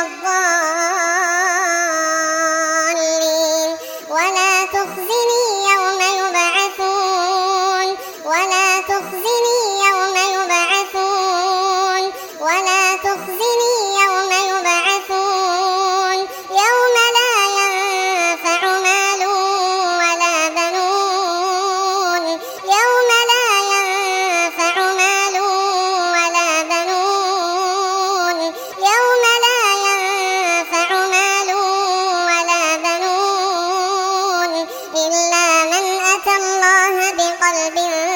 الضالين ولا تخزني يوم يبعثون ولا تخزني يوم يبعثون ولا تخزني يوم يبعثون يوم لا ينفع مال ولا بنون يوم لا ينفع مال ولا بنون يوم لا ينفع مال ولا بنون إلا من أتى الله بقلب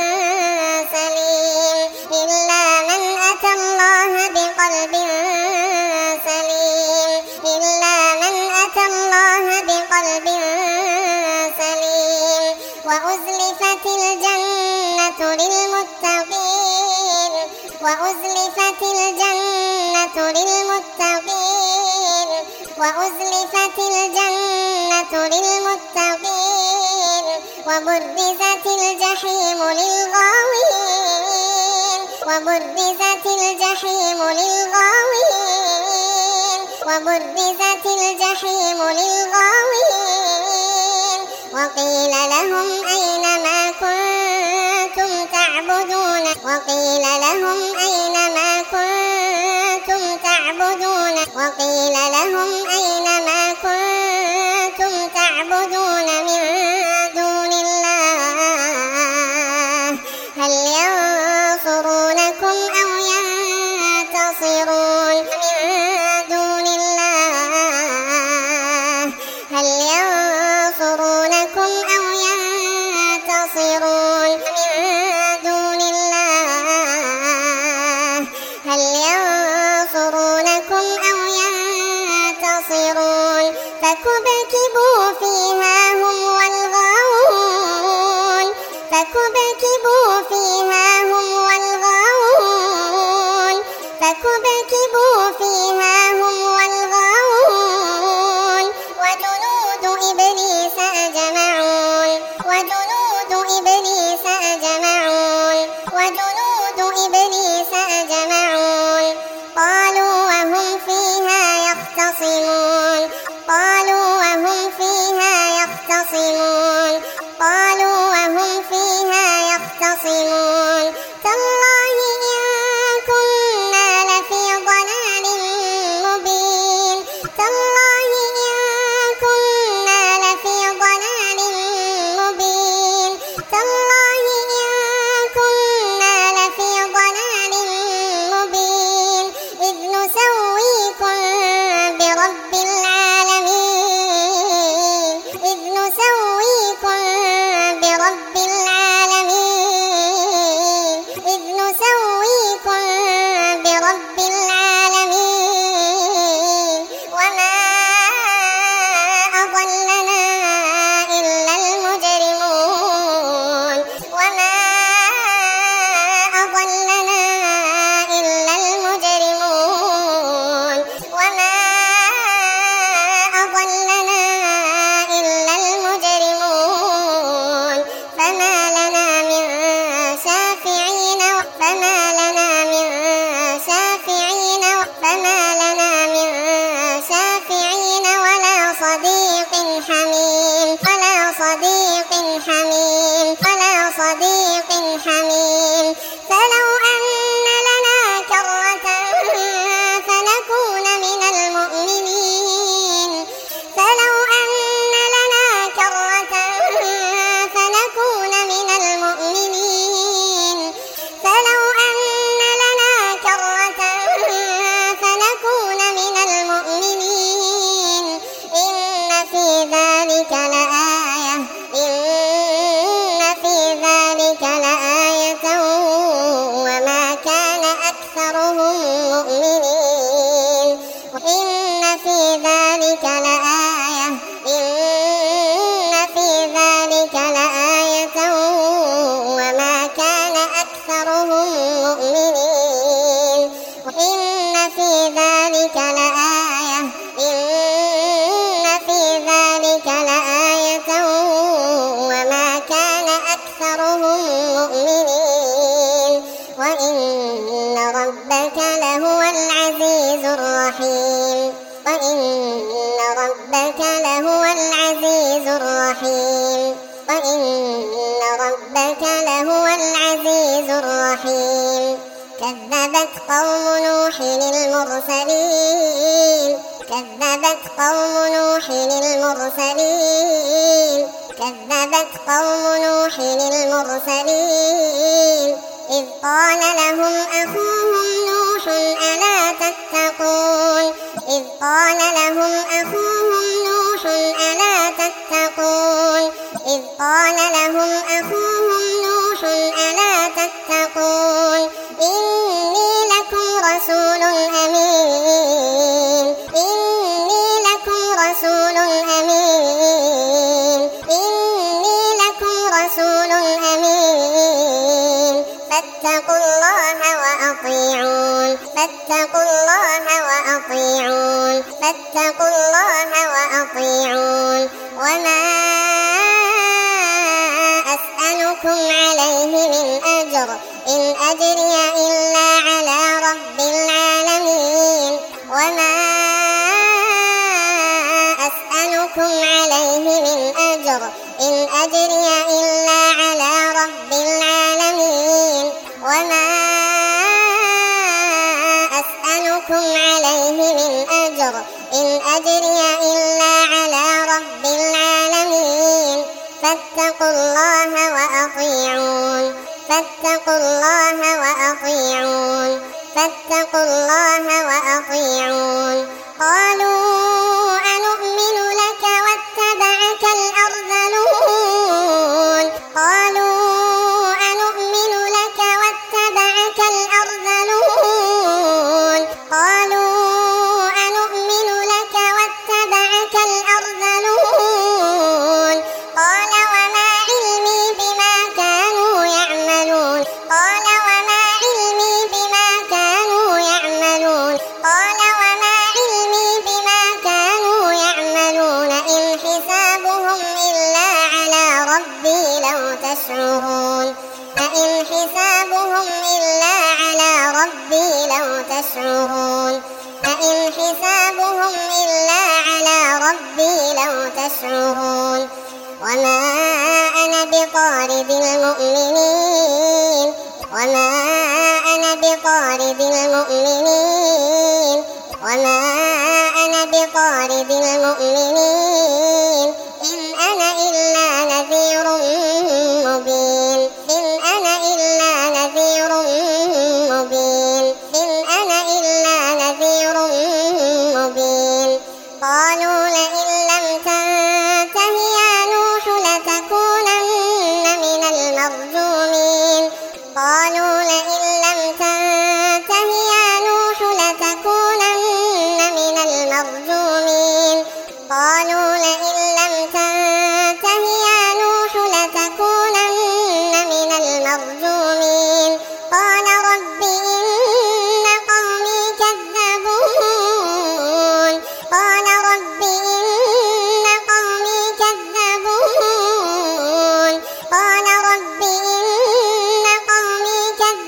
سليم إلا من أتى الله بقلب سليم إلا من أتى الله بقلب سليم وأزلفت الجنة للمتقين وأزلفت الجنة للمتقين وأزلفت الجنة للمتقين وبرزت الجحيم للغاوين وبرزت الجحيم للغاوين وبرزت الجحيم للغاوين وقيل لهم أين ما كنتم تعبدون وقيل لهم أين ما كنتم تعبدون وقيل لهم أين ما كنتم تعبدون من دون الله هل ينصرونكم أو ينتصرون من دون الله هل ينصرونكم أو ينتصرون من دون الله هل ينصرونكم أو ينتصرون فكبكبوا فيها هم والغاوون فكبكبوا فيها هم والغاوون فكبكبوا فيها هم والغاوون وجنود إبليس أجمعون وجنود إبليس ربك لهو العزيز الرحيم وإن ربك لهو العزيز الرحيم وإن ربك لهو العزيز الرحيم كذبت قوم نوح المرسلين كذبت قوم نوح المرسلين كذبت قوم نوح المرسلين إذ قال لهم أخوهم نوح ألا تتقون إذ قال لهم أخوهم نوح ألا تتقون إذ قال لهم أخوهم نوح ألا تتقون إني لكم رسول أمين إني لكم رسول أمين إني لكم رسول أمين فاتقوا الله وأطيعون فاتقوا الله وأطيعون فاتقوا الله وأطيعون وما أسألكم عليه من أجر إن أجري إلا على رب العالمين وما أسألكم عليه من أجر إن أجري إلا على رب العالمين وما أسألكم عليه من أجر إن أجري إلا على رب العالمين فاتقوا الله وأطيعون فاتقوا الله وأطيعون فاتقوا الله وأطيعون قالوا أنؤمن لك واتبعك الأرذلون قالوا أنؤمن لك واتبعك الأرذلون قالوا أنؤمن لك واتبعك الأرذلون قال وما علمي بما كانوا يعملون قال وما علمي بما كانوا يعملون قال وما علمي بما كانوا يعملون إن حسابهم إلا على ربي لو تشعرون فإن حسابهم إلا على ربي لو تشعرون فإن حسابهم إلا على ربي لو تشعرون وما أنا بطارد المؤمنين وما أنا بطارد المؤمنين وما أنا بطارد المؤمنين إن أنا إلا نذير مبين إن أنا إلا نذير مبين إن أنا إلا نذير مبين قالوا لئن لم تنته يا نوح لتكونن من المرجومين قالوا لئن لم تنته يا نوح لتكونن من المرجومين قالوا لئن لم تنته يا نوح لتكونن من المرجومين قال رب إن قومي كذبون قال رب إن قومي كذبون قال رب إن قومي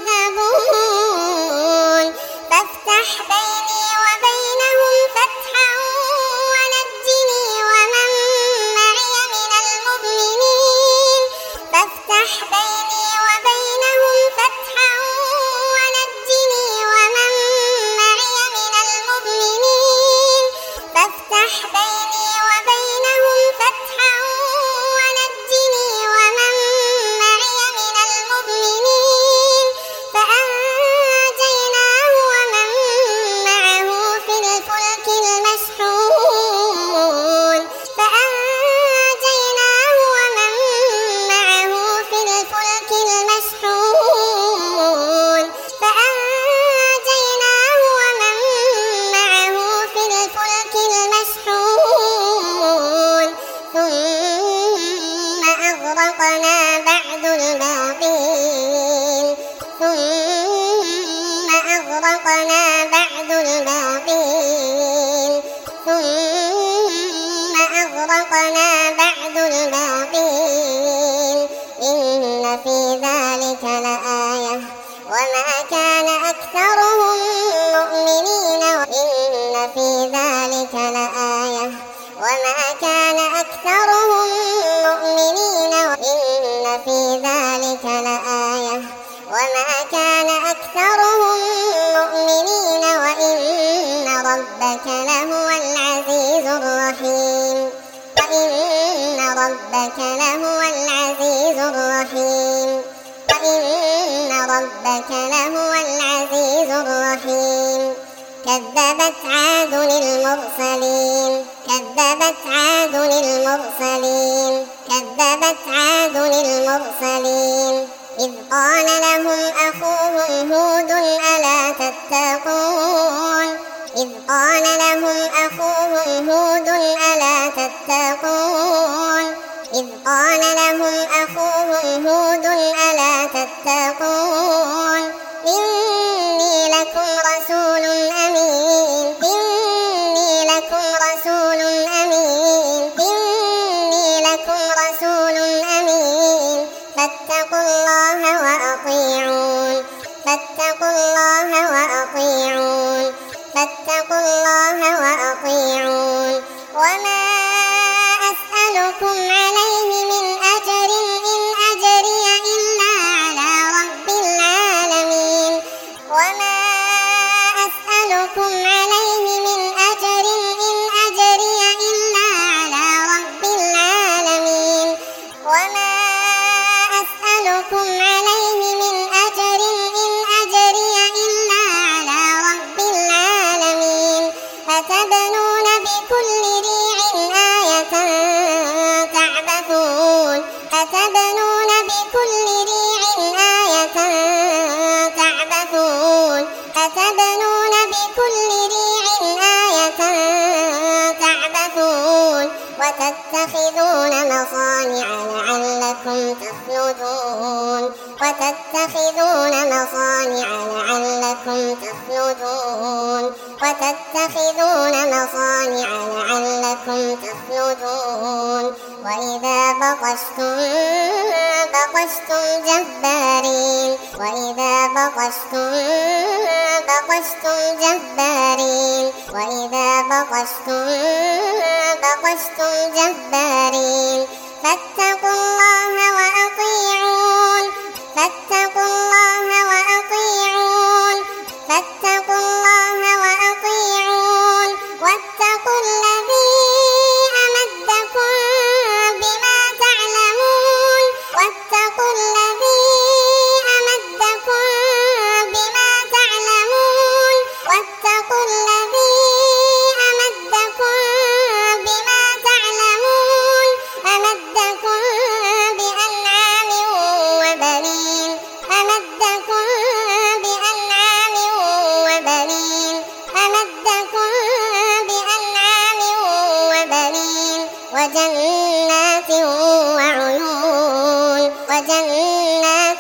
كذبون فافتح بيني وبينهم فتحا ونجني ومن معي من المؤمنين فافتح بيني وبينهم فتحا ونجني ومن معي من المؤمنين فافتح بيني وبينهم فتحا ونجني ومن معي من المؤمنين فأنجيناه ومن معه في الفلك المشحون فأنجيناه ومن معه في الفلك المشحون فأنجيناه ومن معه في الفلك المشحون ثم أغرقنا بعد الباقين ثم أغرقنا بعد الباقين ثم أغرقنا بعد الباقين إن في ذلك لآية وما كان أكثرهم في ذلك لآية وما كان أكثرهم مؤمنين وإن ربك لهو العزيز الرحيم وإن ربك لهو العزيز الرحيم وإن ربك لهو العزيز الرحيم كذبت عاد المرسلين كذبت عاد المرسلين كذبت عاد المرسلين إذ قال لهم أخوهم هود ألا تتقون إذ قال لهم أخوهم هود ألا تتقون إذ قال لهم أخوهم هود ألا تتقون إني لكم رسول أمين إني لكم رسول أمين إني لكم رسول أمين فاتقوا الله وأطيعون فاتقوا الله وأطيعون فاتقوا الله وأطيعون وما أسألكم عليه من أجر إن أجري إلا على رب العالمين وما أسألكم عليه من أجر إن أجري إلا على رب العالمين وما أسألكم عليه من أجر إن أجري إلا على رب العالمين أتبنون بكل ريع آية تعبثون أتبنون بكل ريع آية تعبثون أتبنون بكل ريع آية تعبثون وتتخذون مصانع لعلكم تخلدون وتتخذون مصانع لعلكم تخلدون وتتخذون مصانع لعلكم تخلدون وإذا بطشتم بطشتم جبارين وإذا بطشتم بطشتم جبارين وإذا بطشتم بطشتم جبارين فاتقوا الله وأطيعون فاتقوا الله وأطيعون فاتقوا الله وأطيعون واتقوا الذي أمدكم بما تعلمون واتقوا الذي أمدكم بما تعلمون واتقوا الذي أمدكم بما تعلمون أمدكم بأنعام وبنين أمدكم بأنعام وبنين أمدكم بأنعام وبنين وجنات وعيون وجنات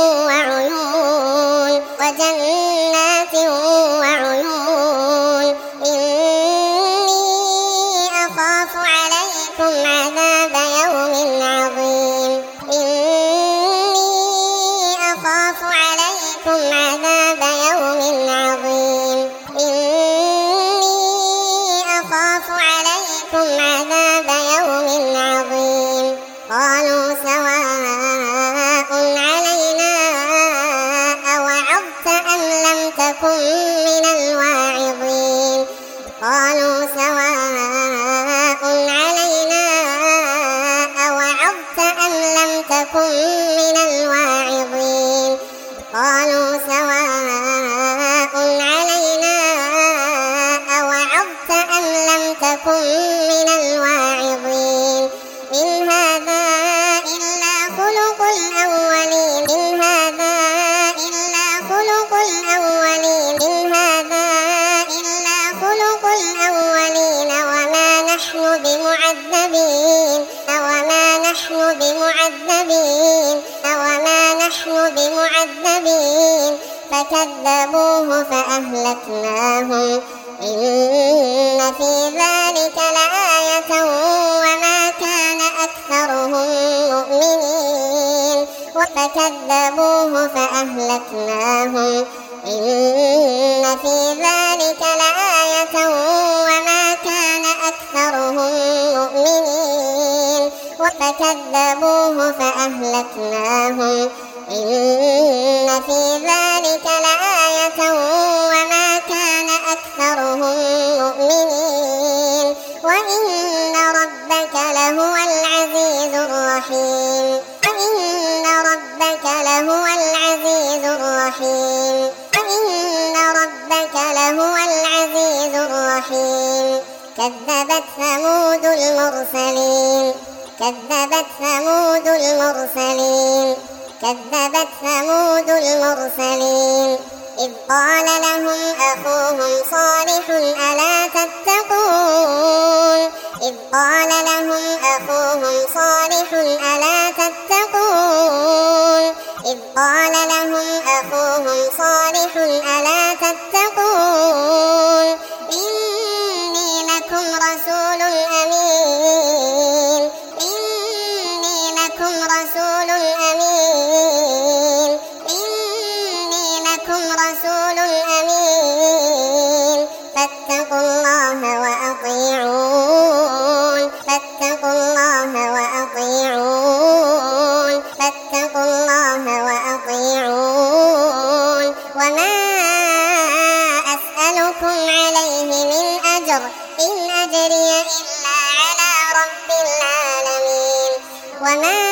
وعيون وجنات وعيون إني أخاف عليكم عذاب يوم عظيم إني أخاف عليكم عذاب يوم عظيم إني أخاف عليكم عذاب يوم عظيم قالوا سواء علينا أوعظت أم لم تكن من الواعظين قالوا سواء علينا أوعظت أم لم تكن من الواعظين قالوا سواء علينا أوعظت أم لم تكن من الواعظين إن هذا إلا خلق الأولين إن هذا إلا خلق الأولين إن هذا إلا خلق الأولين وما نحن بمعذبين وما نحن بمعذبين وما نحن بمعذبين فكذبوه فأهلكناهم إن في ذلك لآية وما كان أكثرهم مؤمنين فكذبوه فأهلكناهم إن في ذلك لآية وما كان أكثرهم مؤمنين فكذبوه فأهلكناهم إن في ذلك لآية وما كان أكثرهم مؤمنين وإن ربك لهو العزيز الرحيم وإن ربك لهو العزيز الرحيم وإن ربك لهو العزيز الرحيم كذبت ثمود المرسلين كذبت ثمود المرسلين كذبت ثمود المرسلين إذ قال لهم أخوهم صالح ألا تتقون إذ قال لهم أخوهم صالح ألا تتقون إذ قال لهم أخوهم صالح ألا تتقون إني لكم رسول أمين إني لكم رسول أمين إني لكم رسول أمين فاتقوا الله وأطيعون فاتقوا الله وأطيعون فاتقوا الله وأطيعون وما أسألكم عليه من أجر إن أجري إلا على رب العالمين وما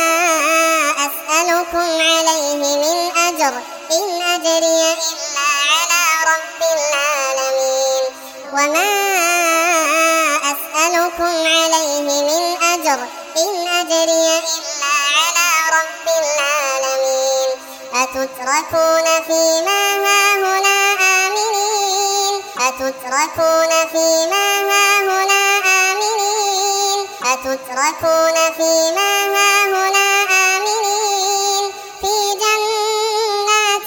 أسألكم عليه من أجر إن أجري إلا على رب العالمين وما أسألكم عليه من أجر إن أجري إلا على رب العالمين أتتركون فيما هاهنا آمنين أتتركون فيما هاهنا آمنين أتتركون فيما هاهنا آمنين في جنات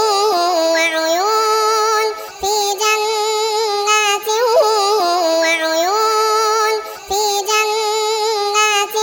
وعيون في جنات وعيون في جنات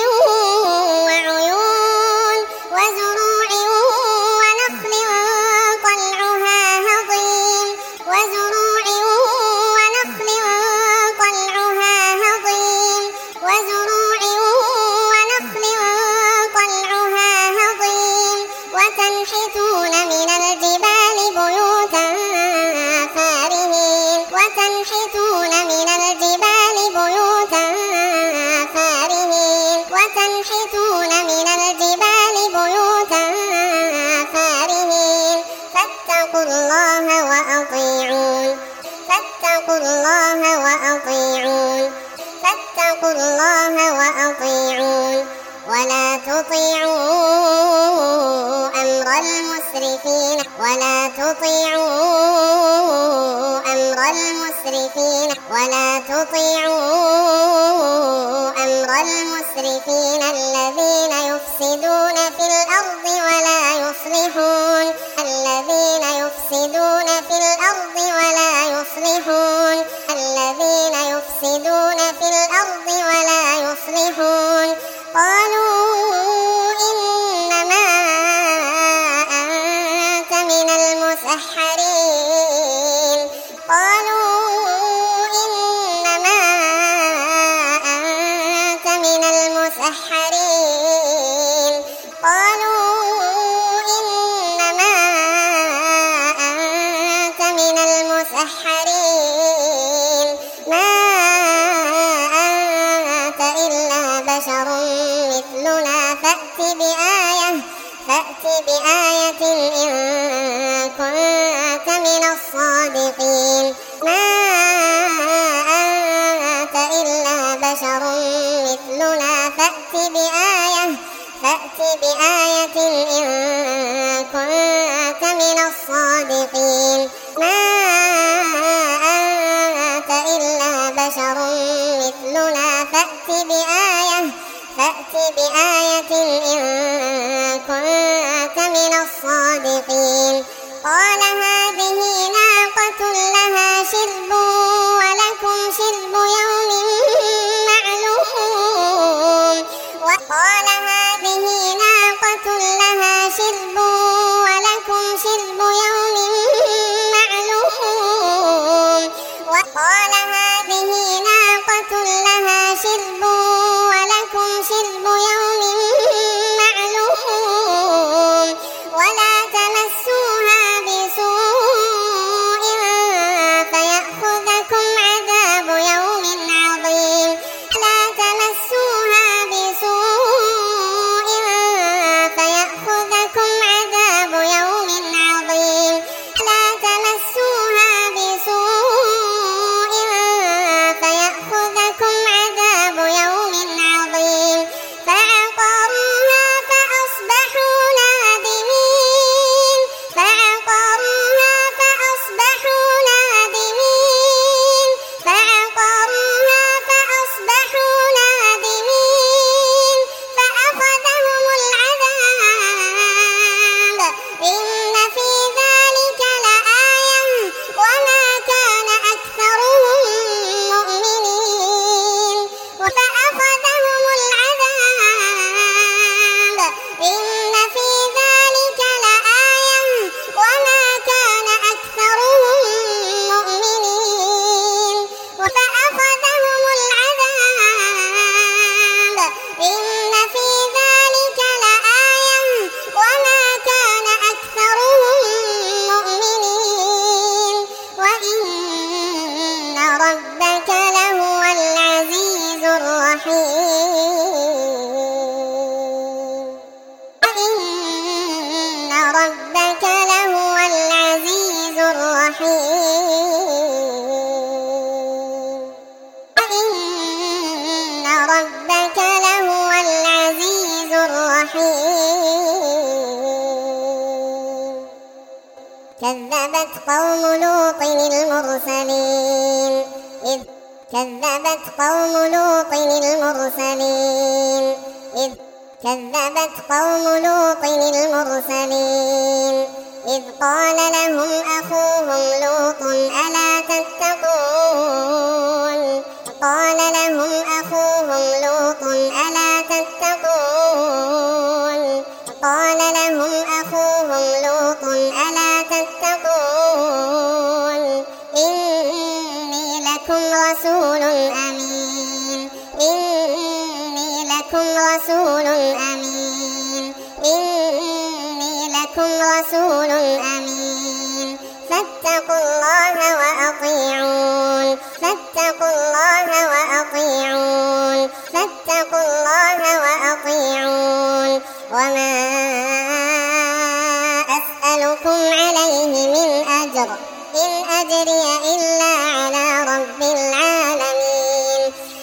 وعيون وزروع ونخل طلعها هضيم وزروع ونخل طلعها هضيم وزروع ونخل طلعها هضيم وتنحتون من الجبال بيوتا فارهين وتنحتون من الجبال بيوتا فارهين وتنحتون من الجبال بيوتا فارهين فاتقوا الله وأطيعون فاتقوا الله وأطيعون فاتقوا الله وأطيعون ولا تطيعوا أمر المسرفين ولا تطيعوا أمر المسرفين ولا تطيعوا أمر المسرفين الذين يفسدون في الأرض ولا يصلحون الذين يفسدون في الأرض ولا يصلحون الذين يفسدون في الأرض ولا يصلحون قالوا إنما أنت من المسحرين قالوا إنما أنت من المسحرين قالوا إنما أنت من المسحرين ما أنت إلا بشر مثلنا فأت بآية إن كنت من الصادقين ما أنت إلا بشر مثلنا فأت بآية إن كنت من الصادقين ما أنت إلا بشر مثلنا فأت بآية إن كنت من الصادقين قال هذه ناقة لها شرب ولكم شرب يوم معلوم وقال هذه ناقة لها شرب ولكم شرب يوم معلوم وقال هذه ناقة لها شرب ولكم شرب ربك لهو العزيز الرحيم وإن ربك لهو العزيز الرحيم كذبت قوم لوط المرسلين كذبت قوم لوط المرسلين إذ قال لهم أخوهم لوط ألا تتقون إني لكم رسول أمين فاتقوا الله وأطيعون وما أسألكم عليه من أجر إن أجري إلا على رب العالمين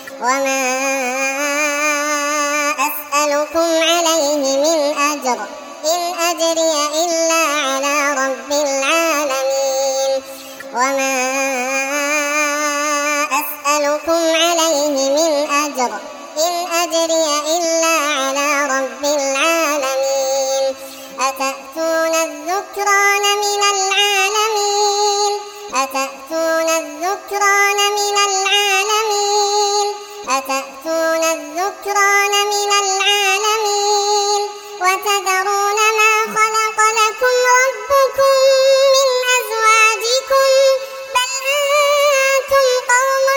أتأتون الذكران من العالمين وتذرون ما خلق لكم ربكم من أزواجكم بل أنتم قوم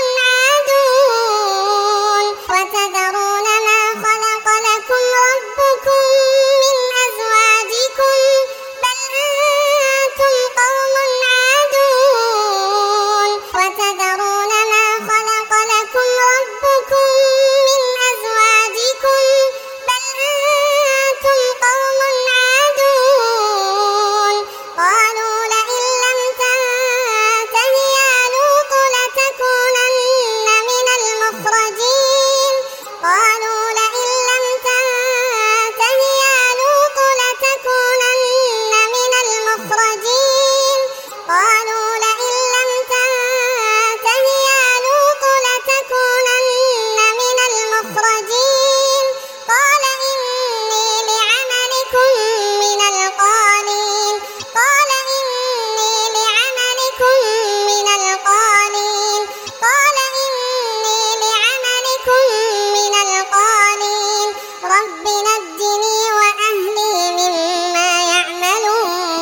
عادون وتذرون ما خلق لكم ربكم من أزواجكم بل أنتم قوم عادون وتذرون ما خلق لكم ربكم من أزواجكم بل أنتم قوم عادون قالوا لئن لم تنته يا لوط لتكونن من المخرجين قال إني لعملكم من القالين قال رب نجني وأهلي مما يعملون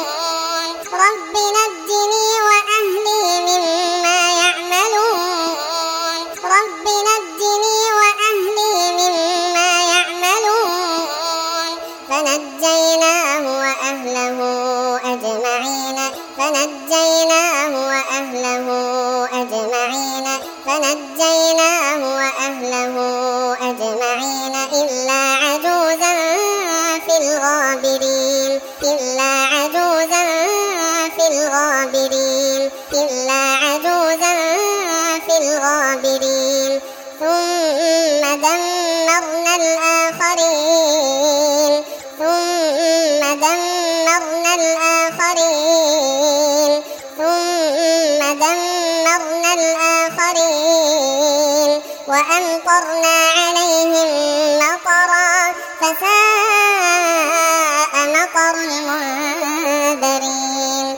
فنجيناه وأهله أجمعين إلا عجوزا في الغابرين ثم دمرنا الآخرين وأمطرنا عليهم مطرا فساء مطر المنذرين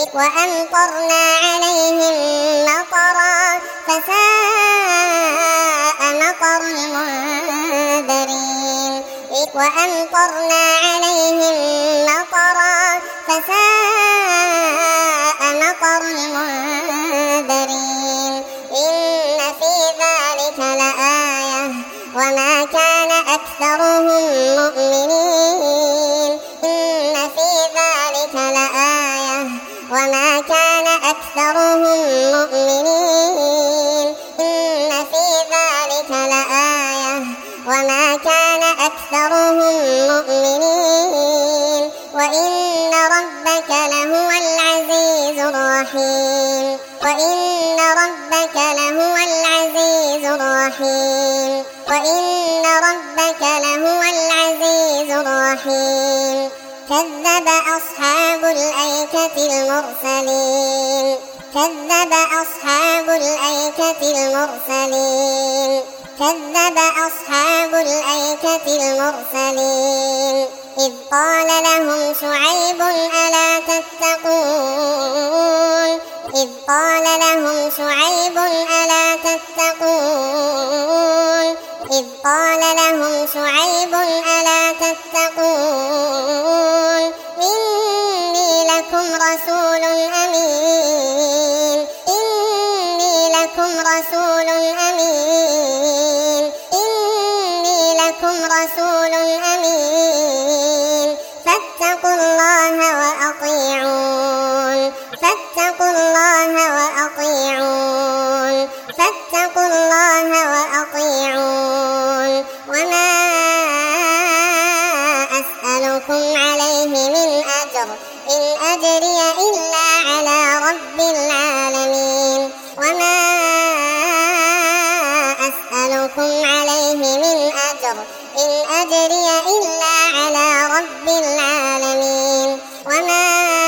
إن في ذلك لآية وما كان أكثرهم مؤمنين وإن الرحيم وإن ربك لهو العزيز الرحيم وإن ربك لهو العزيز الرحيم كذب أصحاب الأيكة المرسلين كذب أصحاب الأيكة المرسلين كذب أصحاب الأيكة المرسلين إذ قال لهم شعيب ألا تتقون إذ قال لهم شعيب ألا تتقون إذ قال لهم شعيب ألا تتقون إني لكم رسول أمين إني لكم رسول أمين إني لكم رسول أمين فاتقوا الله وأطيعون فاتقوا الله وأطيعون فاتقوا الله وأطيعون وما أسألكم عليه من أجر إن أجري إلا على رب العالمين وما أسألكم عليه من أجر إن أجري إلا على رب العالمين وما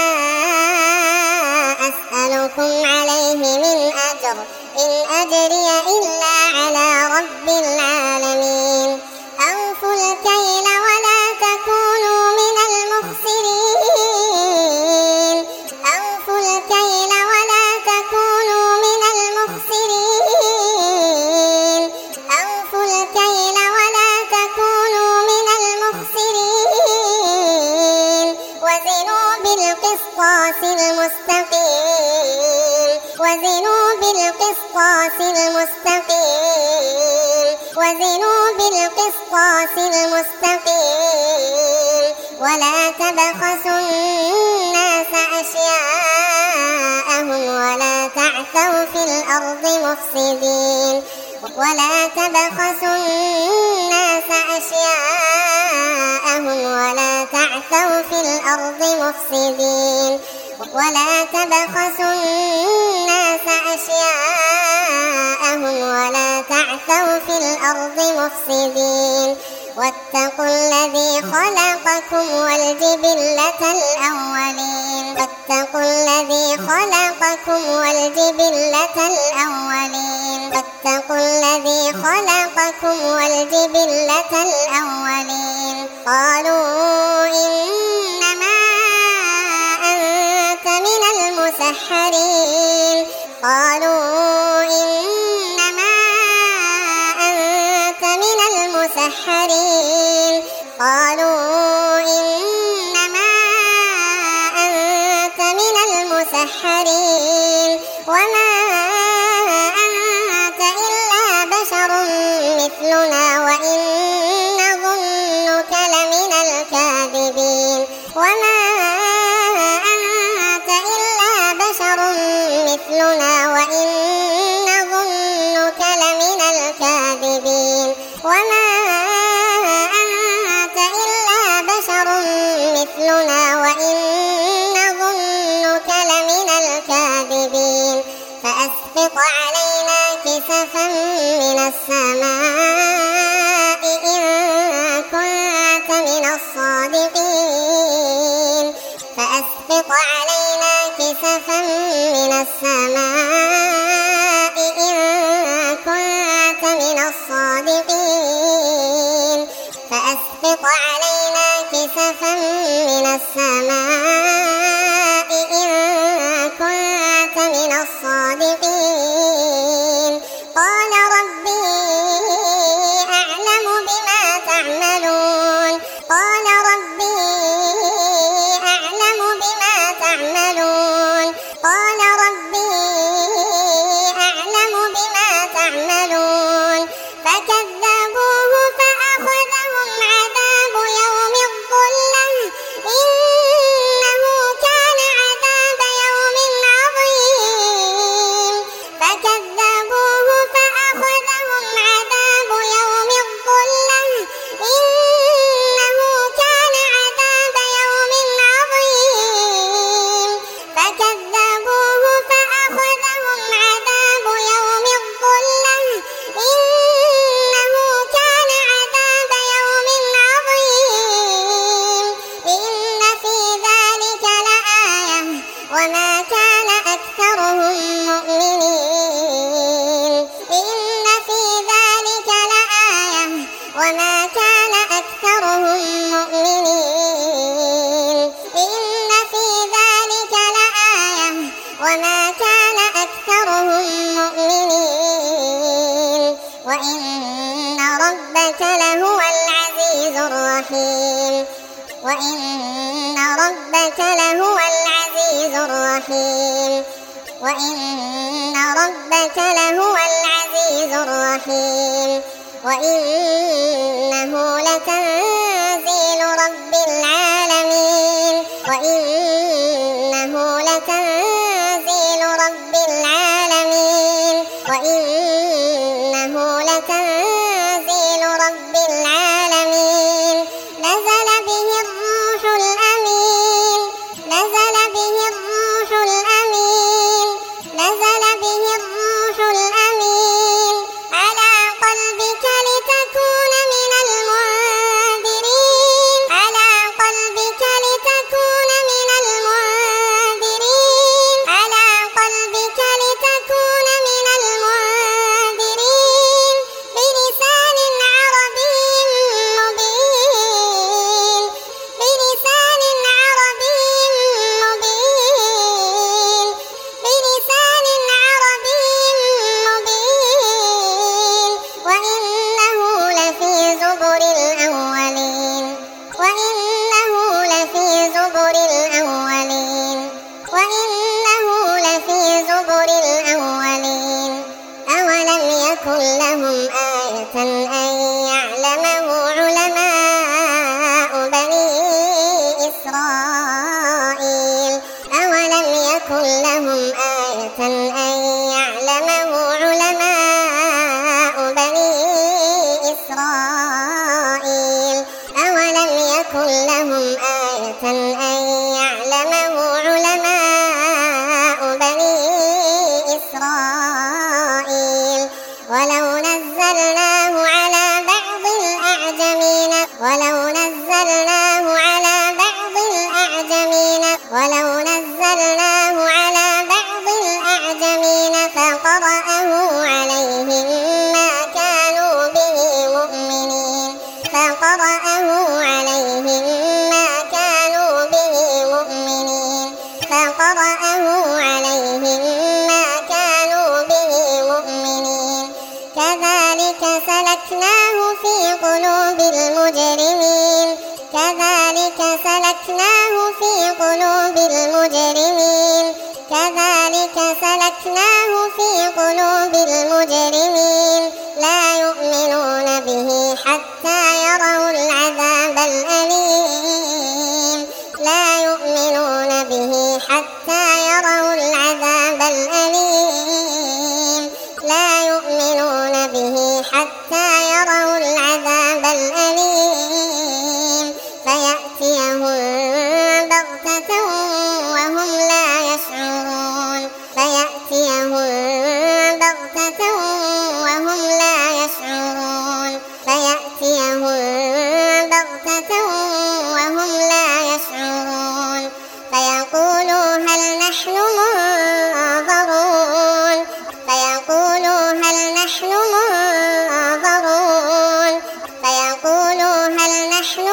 أسألكم عليه من أجر إن أجري إلا على رب العالمين أوفوا الكيل ولا تكونوا من المخسرين أوفوا الكيل ولا تكونوا من المخسرين أوفوا الكيل ولا تكونوا من المخسرين وزنوا بالقسطاس المستقيم وزنوا بالقسطاس المستقيم وزنوا بالقسطاس المستقيم ولا تبخسوا الناس أشياءهم ولا تعثوا في الأرض مفسدين ولا تبخسوا الناس أشياءهم ولا تعثوا في الأرض مفسدين ولا تبخسوا الناس أشياءهم ولا تعثوا في الأرض مفسدين واتقوا الذي خلقكم والجبلة الأولين واتقوا الذي خلقكم والجبلة الأولين واتقوا الذي خلقكم والجبلة الأولين قالوا إنما أنت من المسحرين قالوا إنما أنت من المسحرين قالوا إنما أنت من المسحرين وما أنت إلا بشر مثلنا وإن نظنك لمن الكاذبين وما أنت إلا بشر مثلنا وإن نظنك لمن الكاذبين وما أنت إلا بشر مثلنا وإن نظنك لمن الكاذبين فأسقط علينا كسفا من السماء إن كنت من الصادقين فأسقط علينا كسفا من السماء إن كنت من الصادقين فأسقط علينا كسفا من السماء إن كنت من الصادقين قال ربي أعلم بما تعملون قال ربي أعلم بما تعملون قال ربي الرحيم وإن ربك لهو العزيز الرحيم وإن ربك لهو العزيز الرحيم وإنه لتنزيل رب العالمين وإنه لتنزيل رب العالمين وإنه لتنزيل رب العالمين نزل به الروح الأمين نزل به الروح الأمين نزل به الروح الأمين على قلبك لتكون من المنذرين على قلبك لتكون من المنذرين على قلبك لتكون من المنذرين بلسان عربي مبين بلسان عربي مبين بلسان عربي مبين وإنه لفي زبر الأولين وإنه لفي زبر الأولين وإنه لفي زبر الأولين أولم يكن لهم آية أن يعلمه علماء بني إسرائيل أولم يكن لهم آية أن يعلمه علماء بني إسرائيل أولم يكن لهم آية أن يعلمه علماء بني إسرائيل ولو نزلناه على بعض الأعجمين ولو نزلناه على بعض الأعجمين ولو نزلناه على بعض الأعجمين فقرأه عليهم ما كانوا به مؤمنين فقرأه عليهم ما كانوا به مؤمنين فقرأه عليهم ما كانوا به مؤمنين كذلك سلكناه في قلوب المجرمين كذلك سلكناه في قلوب المجرمين كذلك سلكناه في قلوب المجرمين لا يؤمنون به حتى يروا العذاب الأليم لا يؤمنون به حتى يروا العذاب الأليم لا يؤمنون به حتى يروا العذاب الأليم فيأتيهم بغتة وهم لا يشعرون فيأتيهم بغتة وهم لا يشعرون فيأتيهم بغتة وهم لا يشعرون فيقولوا هل نحن منظرون فيقولوا هل نحن منظرون فيقولوا هل نحن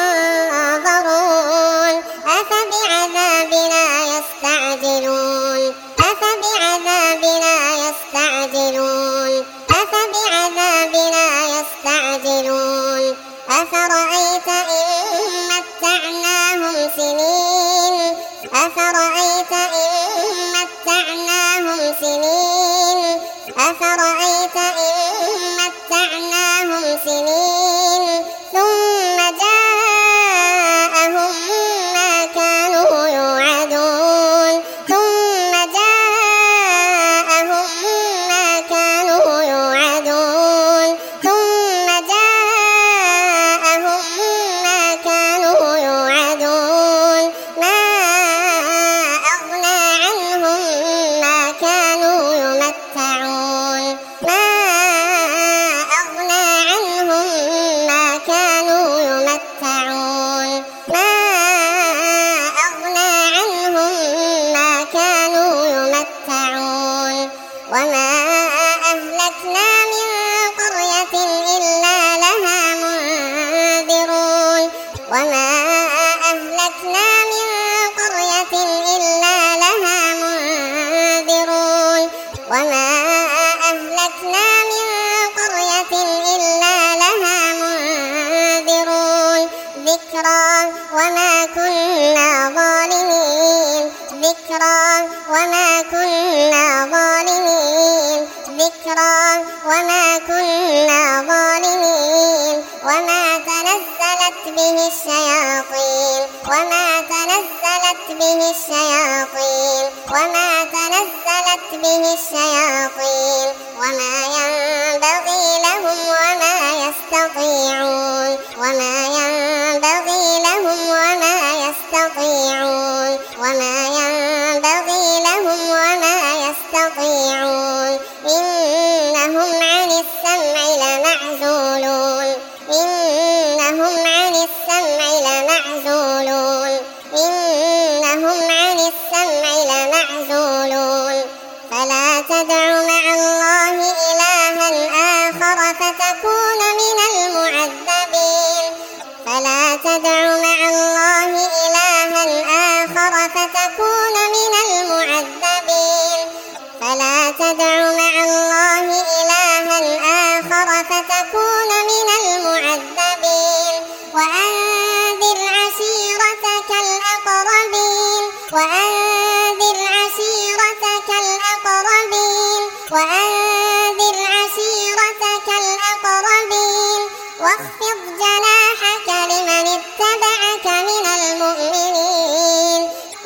منظرون أفبعذابنا يستعجلون أفبعذابنا يستعجلون أفبعذابنا يستعجلون أفرأيت إن متعناهم سنين أفرأيت إن متعناهم سنين أفرأيت إن متعناهم سنين ثم جاءهم ما كانوا يوعدون ثم جاءهم ما كانوا يوعدون ثم جاءهم ما كانوا يوعدون ما أغنى عنهم ما كانوا يمتعون ما الشياطين وما تنزلت به الشياطين وما ينبغي لهم وما يستطيعون إنهم عن السمع لمعزولون فلا تدع مع الله إلها آخر فتكون من المعذبين وأنذر عشيرتك الأقربين واخفض جناحك لمن اتبعك من المؤمنين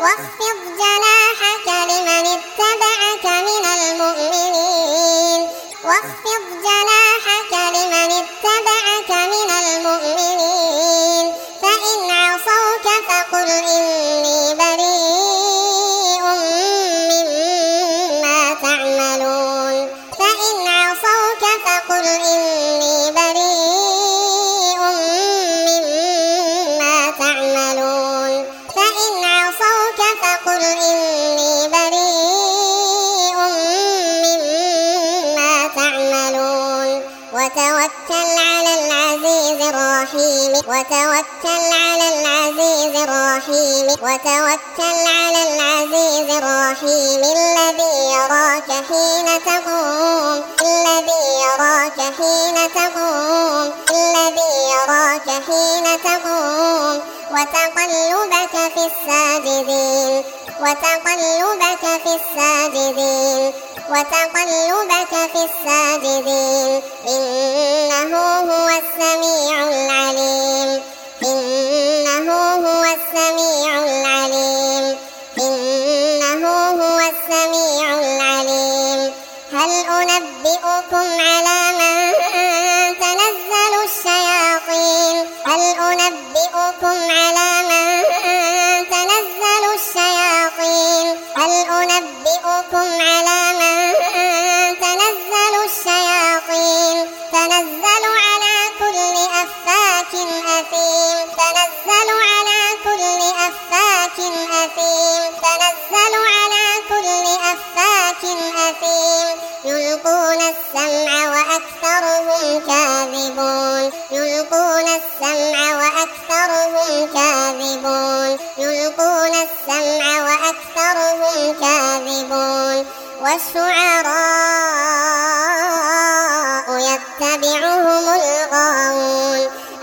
فإن عصوك فقل إني بريء مما تعملون وتوكل على العزيز الرحيم الذي يراك حين تقوم وتقلبك في الساجدين إنه هو السميع العليم هل أنبئكم على من تنزل الشياطين تنزل على كل أفاك أثيم يلقون السمع وأكثرهم كاذبون والشعراء يتبعهم الغاوون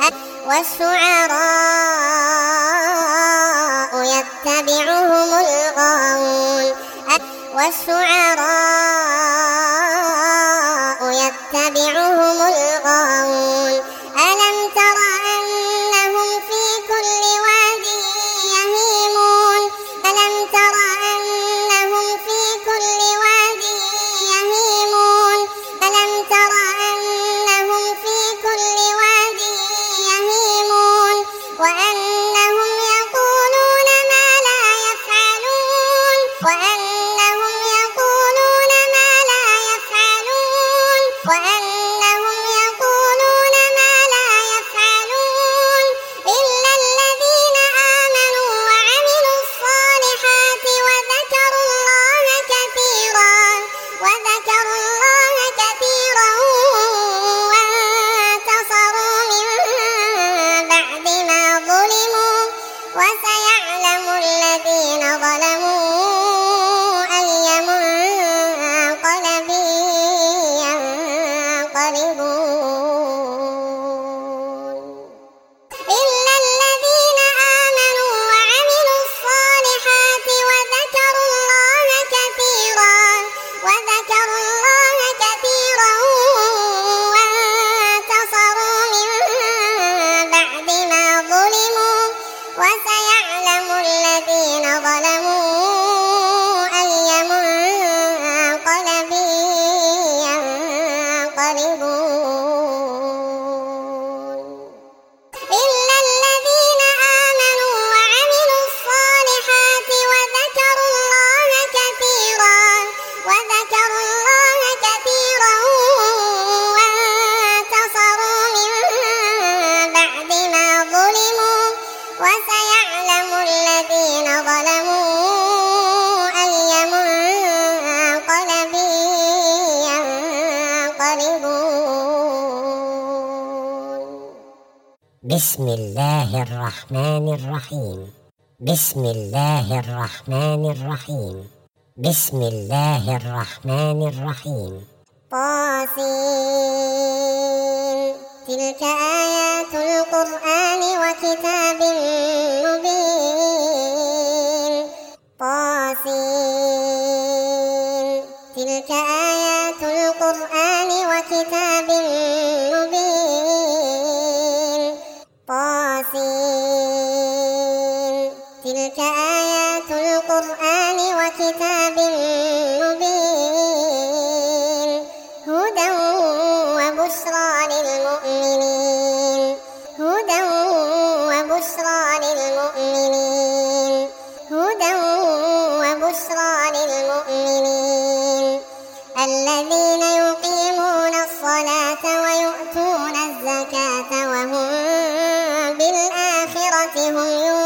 ألم تر أنهم في كل واد يهيمون وأنهم يقولون ما لا يفعلون إلا الذين آمنوا وعملوا الصالحات وذكروا الله كثيرا وانتصروا من بعد ما ظلموا وسيعلم الذين ظلموا أي منقلب ينقلبون إلا الذين آمنوا وعملوا الصالحات وذكروا الله كثيرا وانتصروا من بعد ما ظلموا بسم الله الرحمن الرحيم بسم الله الرحمن الرحيم بسم الله الرحمن الرحيم طاسين تلك آيات القرآن وكتاب مبين طاسين تلك آيات القرآن وكتاب مبين طاسين تلك آيات القرآن وكتاب مبين هدى وبشرى للمؤمنين هدى وبشرى للمؤمنين هدى وبشرى للمؤمنين الذين يقيمون الصلاة ويؤتون الزكاة وهم بالآخرة هم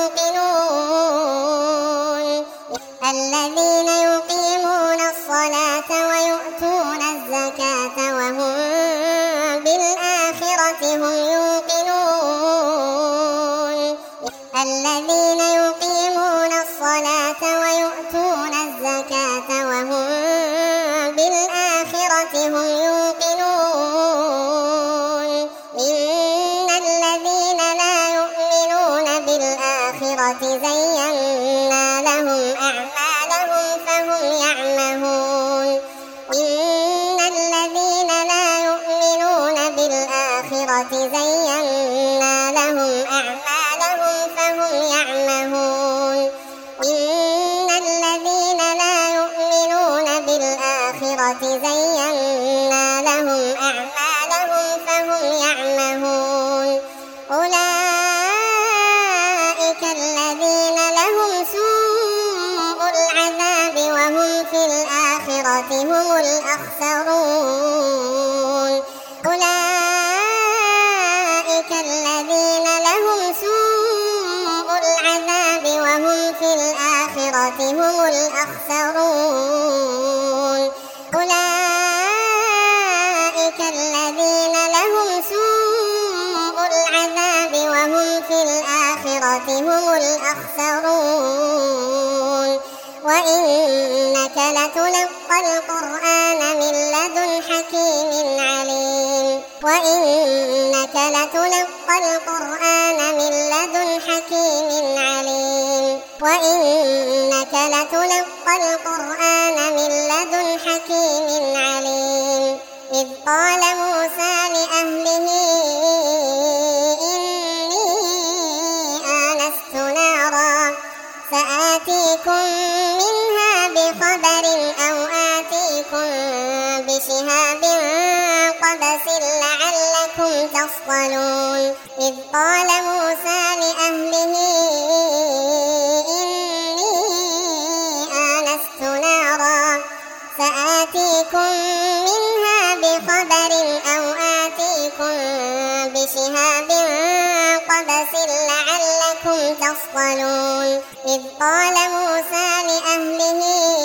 يوقنون الذين يقيمون الصلاة ويؤتون الزكاة وهم بالآخرة هم يوقنون الذين يقيمون الصلاة ويؤتون الزكاة وهم بالآخرة هم يوقنون إن الذين لا يؤمنون بالآخرة زينا لهم أعمالهم فهم يعمهون إن الذين لا يؤمنون بالآخرة زينا لهم أعمالهم فهم يعمهون إن الذين لا يؤمنون بالآخرة زينا لهم أعمالهم فهم يعمهون أولئك الذين لهم سوء العذاب وهم في الآخرة هم الأخسرون أولئك الذين لهم سوء العذاب وهم في الآخرة هم الأخسرون أولئك الذين لهم سوء العذاب وهم في الآخرة هم الأخسرون وإنك لتلقى القرآن من لدن حكيم عليم وإنك لتلقى القرآن من لدن حكيم عليم وإنك لتلقى القرآن من لدن حكيم عليم إذ قال موسى لأهله إني آنست نارا سآتيكم منها بخبر أو آتيكم بشهاب قبس لعلكم تصطلون إذ قال موسى لأهله إني آنست نارا سآتيكم منها بخبر أو آتيكم بشهاب قبس لعلكم تصطلون إذ قال موسى لأهله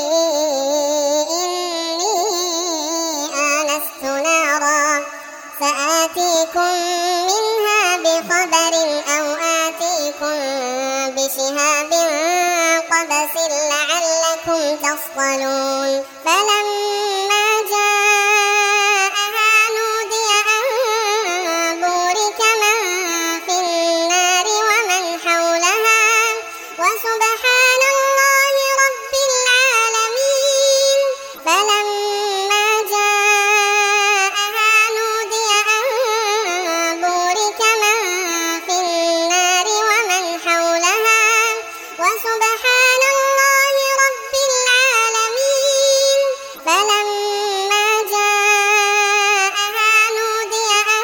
إني آنست نارا سآتيكم منها بخبر أو آتيكم بشهاب قبس لعلكم تصطلون فلما جاءها نودي أن بورك من في النار ومن حولها وسبحان الله رب العالمين فلما جاءها نودي أن بورك من في النار ومن حولها وسبحان الله رب العالمين فلما جاءها نودي أن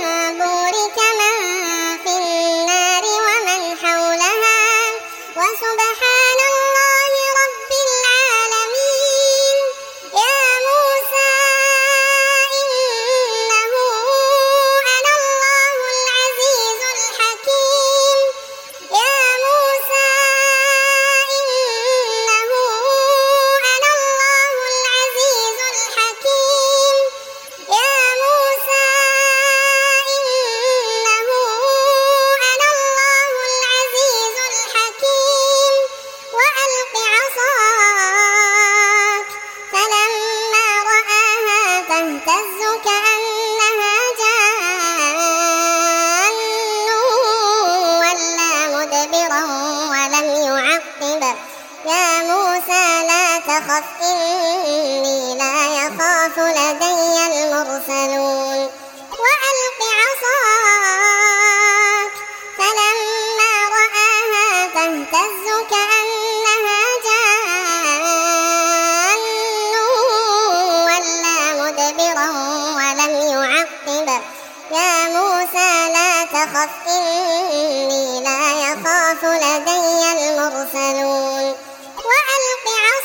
بورك من في النار ومن حولها وسبحان يا موسى لا تخف إني لا يخاف لدي المرسلون وألق عصاك فلما رآها تهتز كأنها جان ولا مدبرا ولم يعقب يا موسى لا تخف إني لا يخاف لدي المرسلون وألق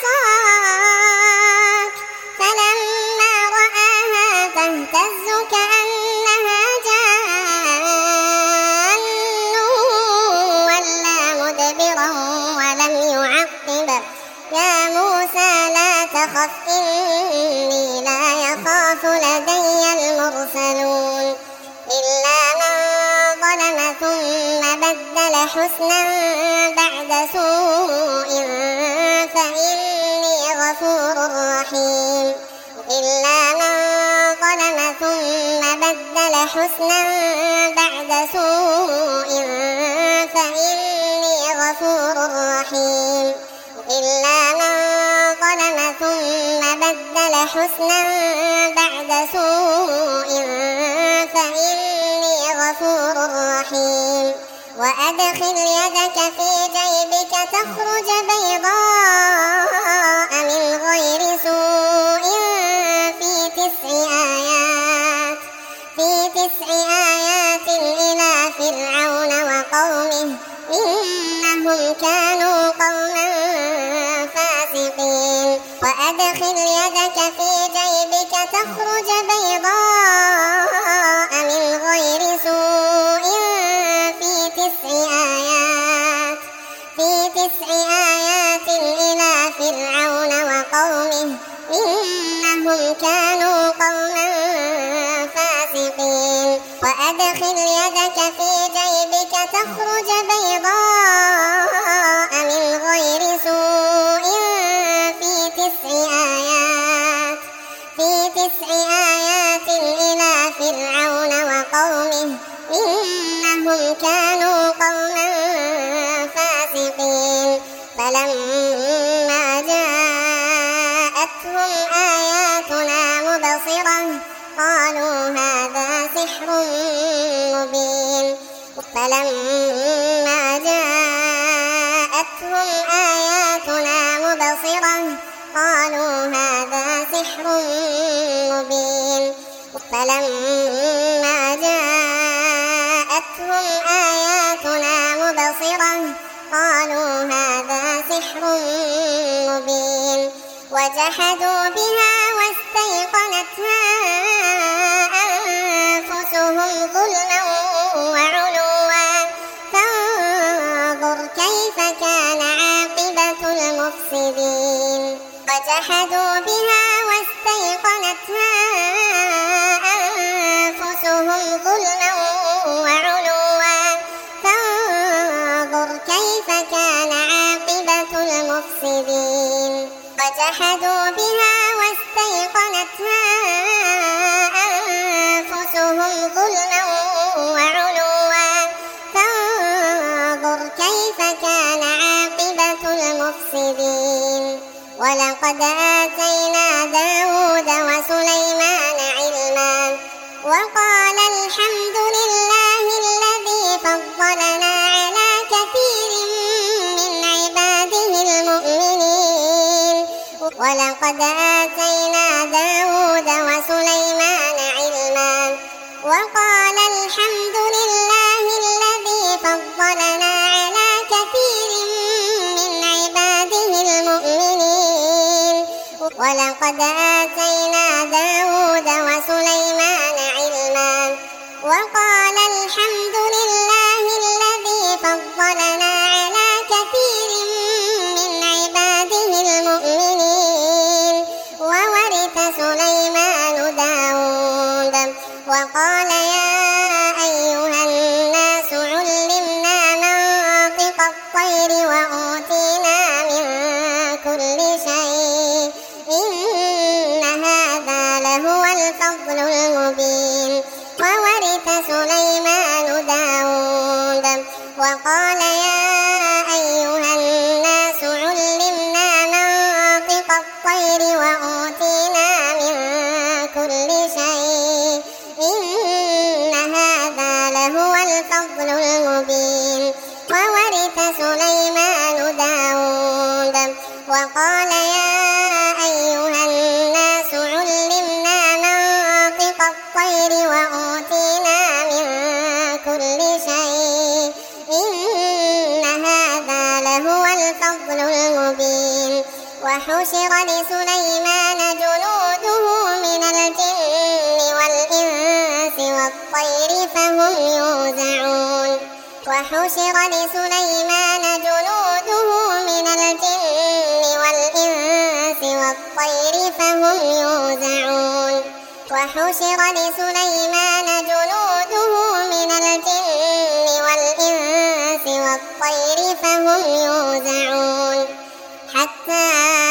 عصاك فلما رآها تهتز كأنها جان ولا مدبرا ولم يعقب يا موسى لا تخف إني لا يخاف لدي المرسلون إلا من ظلم ثم بدل حسنا بعد سوء فإني غفور رحيم إلا من ظلم ثم بدل حسنا بعد سوء فإني غفور رحيم إلا من ظلم ثم بدل حسنا بعد سوء فإني غفور رحيم وأدخل يدك في جيبك تخرج بيضاء من غير سوء في 9 آيات إلى فرعون وقومه إنهم كانوا قوما فاسقين وأدخل يدك في جيبك تخرج بيضاء من غير سوء في 9 آيات إلى فرعون وقومه إنهم كانوا قوما فاسقين وأدخل يدك في جيبك تخرج بيضاء من غير سوء في 9 آيات إلى فرعون وقومه إنهم كانوا قوما فاسقين فلما جاءتهم آياتنا مبصرة قالوا هذا سحر مبين فلما جاءتهم آياتنا مبصرة قالوا هذا سحر مبين فلما جاءتهم آياتنا مبصرة قالوا هذا سحر مبين وجحدوا بها واستيقنتها أنفسهم ظلما وعلوا فانظر كيف كان عاقبة المفسدين وجحدوا بها واستيقنتها أنفسهم ظلما وعلوا فانظر كيف كان عاقبة المفسدين وجحدوا بها واستيقنتها أنفسهم ظلما وعلوا فانظر كيف كان عاقبة المفسدين ولقد آتينا داود وسليمان علما وقال الحمد لله الذي فضلنا على كثير من عباده المؤمنين ولقد آتينا داود وسليمان علما وقال الحمد لله الذي فضلنا على كثير من عباده المؤمنين ولقد آتينا داود وسليمان علما وقال الحمد لله الذي فضلنا على كثير من عباده المؤمنين وورث سليمان داود وقال يا أيها الناس علمنا منطق الطير وأوتينا من كل شيء إن هذا لهو الفضل المبين وورث سليمان داود وقال يا أيها الناس علمنا وقال يا أيها الناس علمنا منطق الطير وأوتينا من كل شيء إن هذا لهو الفضل المبين وحشر لسليمان جنوده من الجن والإنس والطير فهم يوزعون وحشر لسليمان جنوده من الجن والإنس والطير فهم يوزعون وحشر لسليمان جنوده من الجن والإنس والطير فهم يوزعون حتى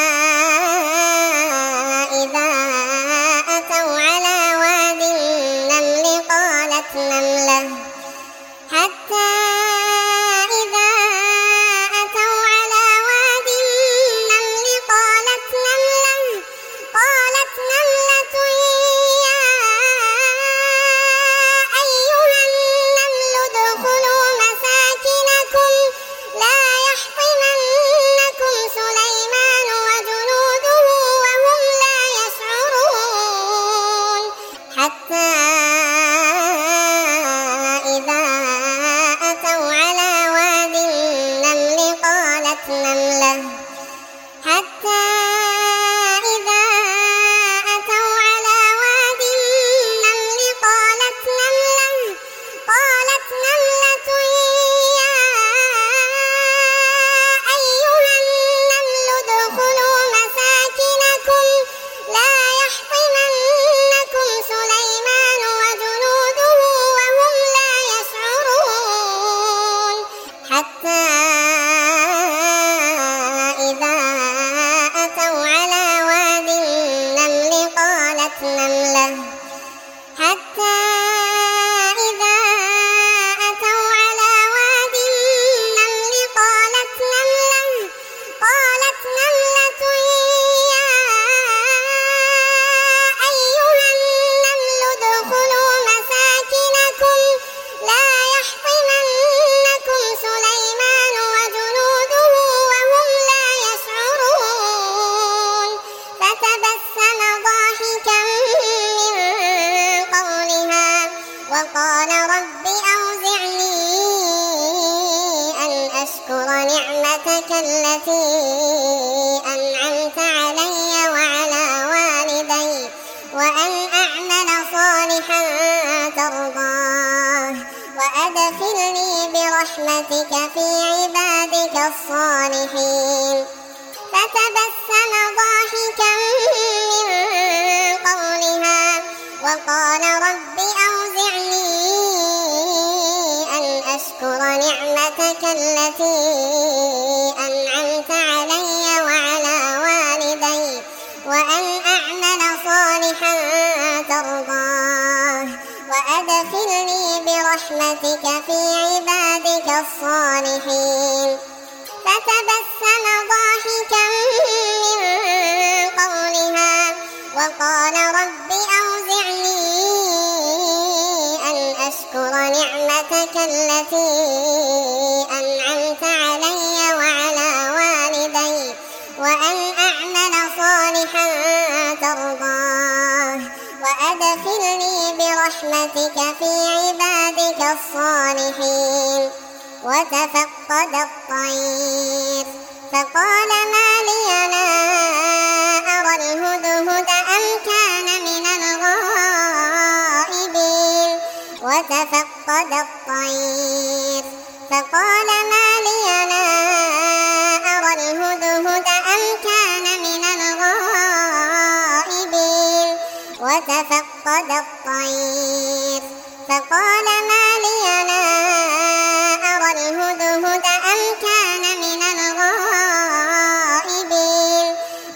إذا أتوا على واد النمل قالت نملة وقال رب أوزعني أن أشكر نعمتك التي أنعمت علي وعلى والدي وأن أعمل صالحا ترضاه وأدخلني برحمتك في عبادك الصالحين فتبسم ضاحكا من قولها وقال رب أوزعني أن أشكر نعمتك التي أنعمت علي وعلى والدي وأن أعمل صالحا ترضاه وأدخلني برحمتك في عبادك الصالحين فتبسم ضاحكا من قولها وقال رب أوزعني أن أشكر نعمتك التي أنعمت علي وعلى والدي وأن أعمل صالحا ترضاه وأدخلني برحمتك في عبادك الصالحين وتفقد الطير فقال ما لي لا أرى الهدهد أم كان من الغائبين وتفقد الطير فقال ما لي لا أرى الهدهد أم كان من الغائبين وتفقد الطير فقال ما لي لا أرى الهدهد أم كان من الغائبين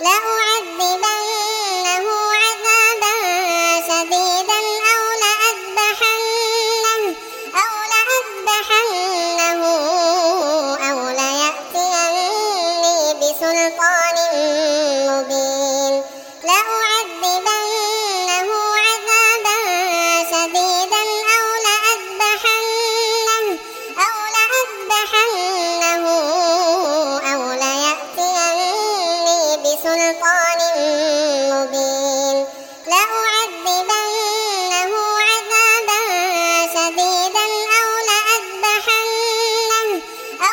لأعذبنه عذابا شديدا أو ليأتيني بسلطان مبين لأعذبنه عذابا شديدا أو ليأتيني بسلطان مبين لأعذبنه عذابا شديدا أو لأذبحنه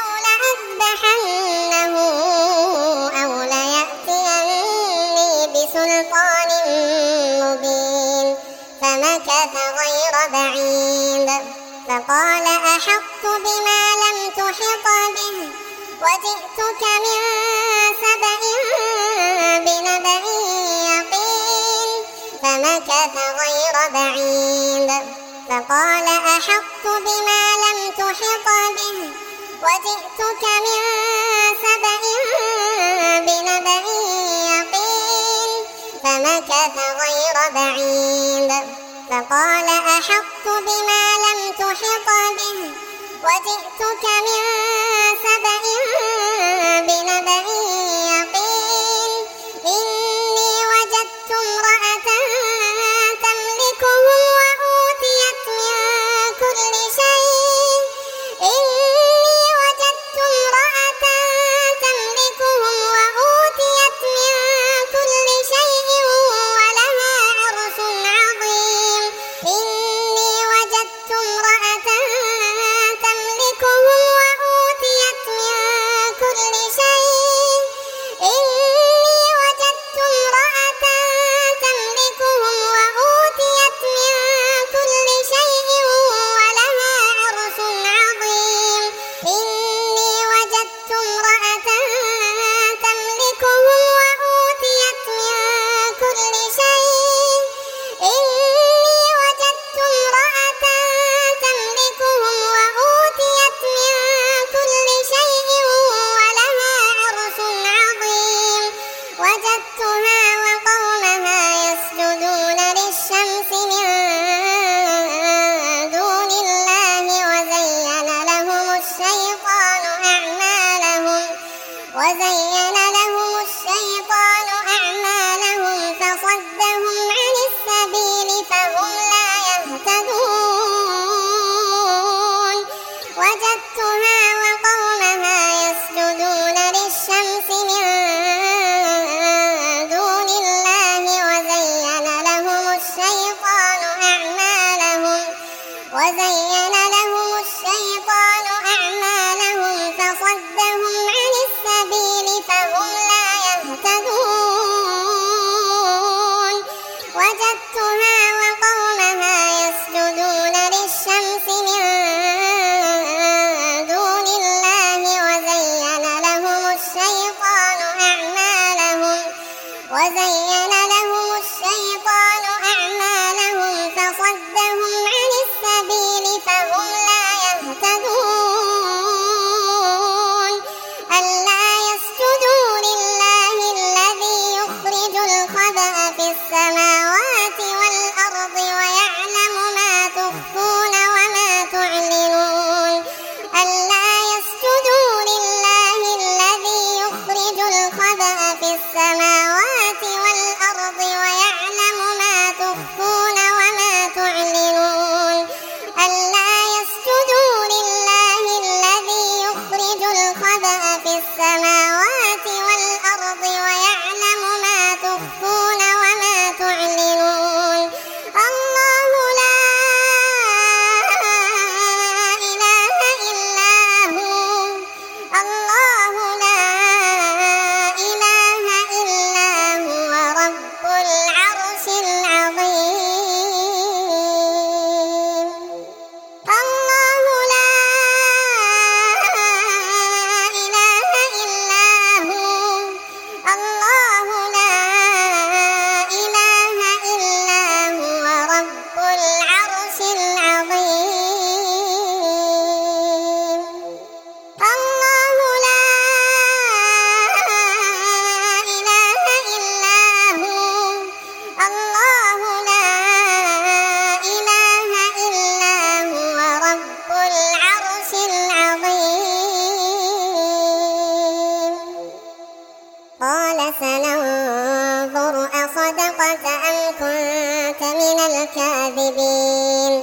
أو ليأتيني بسلطان مبين فمكث غير بعيد فقال أحطت بما لم تحط به وجئتك من سبأ بنبأ يقين فمكث غير بعيد فقال أحطت بما لم تحط به وجئتك من سبأ بنبأ يقين فمكث غير بعيد فقال أحطت بما لم تحط به وجئتك من سبأ بنبأ يقين إني وجدت امرأة تملكهم وأوتيت من كل شيء ولها عرش عظيم إني وجدت امرأة تملكهم وأوتيت من كل شيء ولها عرش عظيم إني وجدت امرأة تملكهم وأوتيت من كل شيء ولها عرش عظيم وجدتها وقومها يسجدون للشمس من دون الله وزين لهم الشيطان أعمالهم فصدهم عن السبيل فهم لا يهتدون وجدتها وقومها يسجدون للشمس من دون الله وزين لهم الشيطان أعمالهم فصدهم عن السبيل فهم لا يهتدون وجدتها وقومها يسجدون للشمس من دون الله وزين لهم الشيطان أعمالهم فصدهم عن السبيل فهم لا يهتدون ألا يسجدوا لله الذي يخرج الخبأ في السماوات والأرض ويعلم ما تخفون وما تعلنون ألا يسجدوا لله الذي يخرج الخبأ في السماوات والأرض ويعلم ما تخفون وما تعلنون ألا يسجدوا لله الذي يخرج الخبأ في السماوات والأرض ويعلم ما تخفون وما تعلنون الله لا إله إلا هو رب العرش العظيم الله لا إله إلا هو رب العرش العظيم الله لا إله إلا هو رب العرش العظيم قال سننظر أصدقت أم كنت من الكاذبين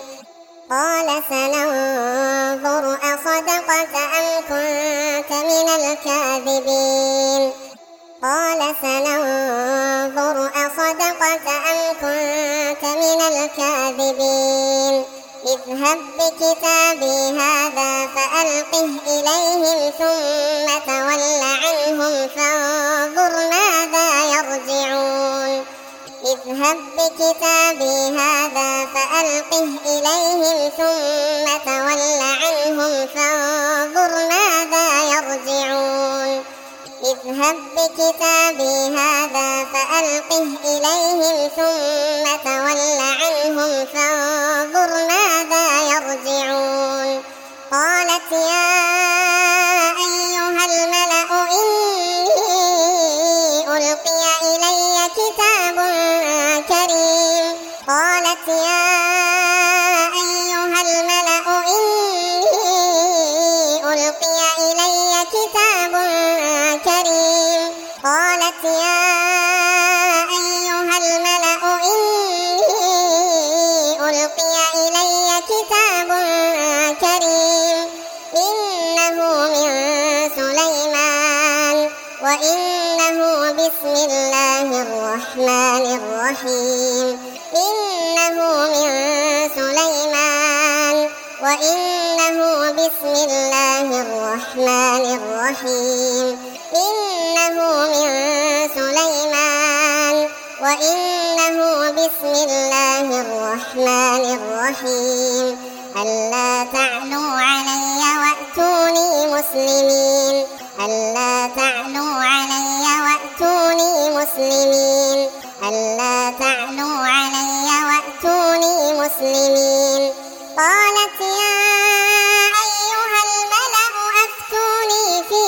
قال سننظر أصدقت أم كنت من الكاذبين اذهب بكتابي هذا فألقه إليهم ثم تول عنهم فانظر ماذا يرجعون اذهب بكتابي هذا فألقه إليهم ثم تول عنهم فانظر ماذا يرجعون اذهب بكتابي هذا فألقه إليهم ثم تول عنهم فانظر ماذا يرجعون قالت يا أيها الملأ إني ألقي إلي كتاب كريم قالت يا أيها الملأ إني ألقي إلي كتاب كريم قالت يا أيها الملأ إني ألقي إلي كتاب كريم إنه من سليمان وإنه بسم الله الرحمن الرحيم إنه من سليمان وإنه بسم الله الرحمن الرحيم إنه من سليمان وإنه بسم الله الرحمن الرحيم ألا تعلوا علي وأتوني مسلمين ألا تعلوا علي وأتوني مسلمين ألا تعلوا علي وأتوني مسلمين قالت يا أيها الملأ أفتوني في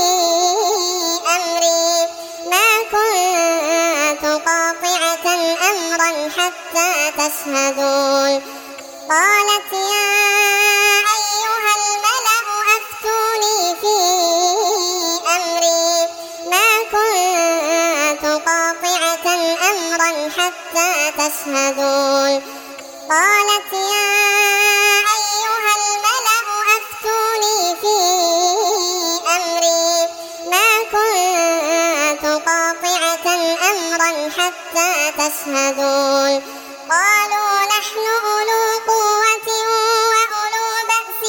أمري ما كنت قاطعة أمرا حتى تشهدون قالت يا أيها الملأ أفتوني في أمري ما كنت قاطعة أمرا حتى تشهدون قالت يا أيها الملأ أفتوني في أمري ما كنت قاطعة أمرا حتى تشهدون قالوا نحن أولو قوة وأولو بأس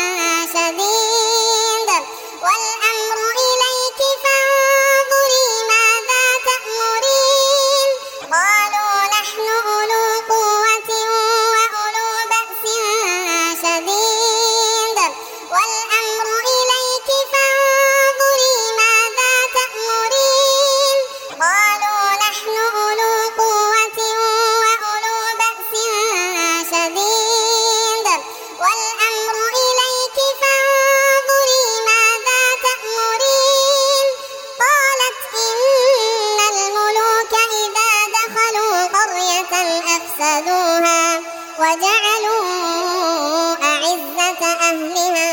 شديد والأمر إليك فانظري ماذا تأمرين قالوا نحن أولو قوة وأولو بأس شديد والأمر إليك فانظري ماذا تأمرين قالوا نحن أولو قوة وأولو بأس شديد والأمر إليك فانظري ماذا تأمرين قالت إن الملوك إذا دخلوا قرية أفسدوها وجعلوا أعزة أهلها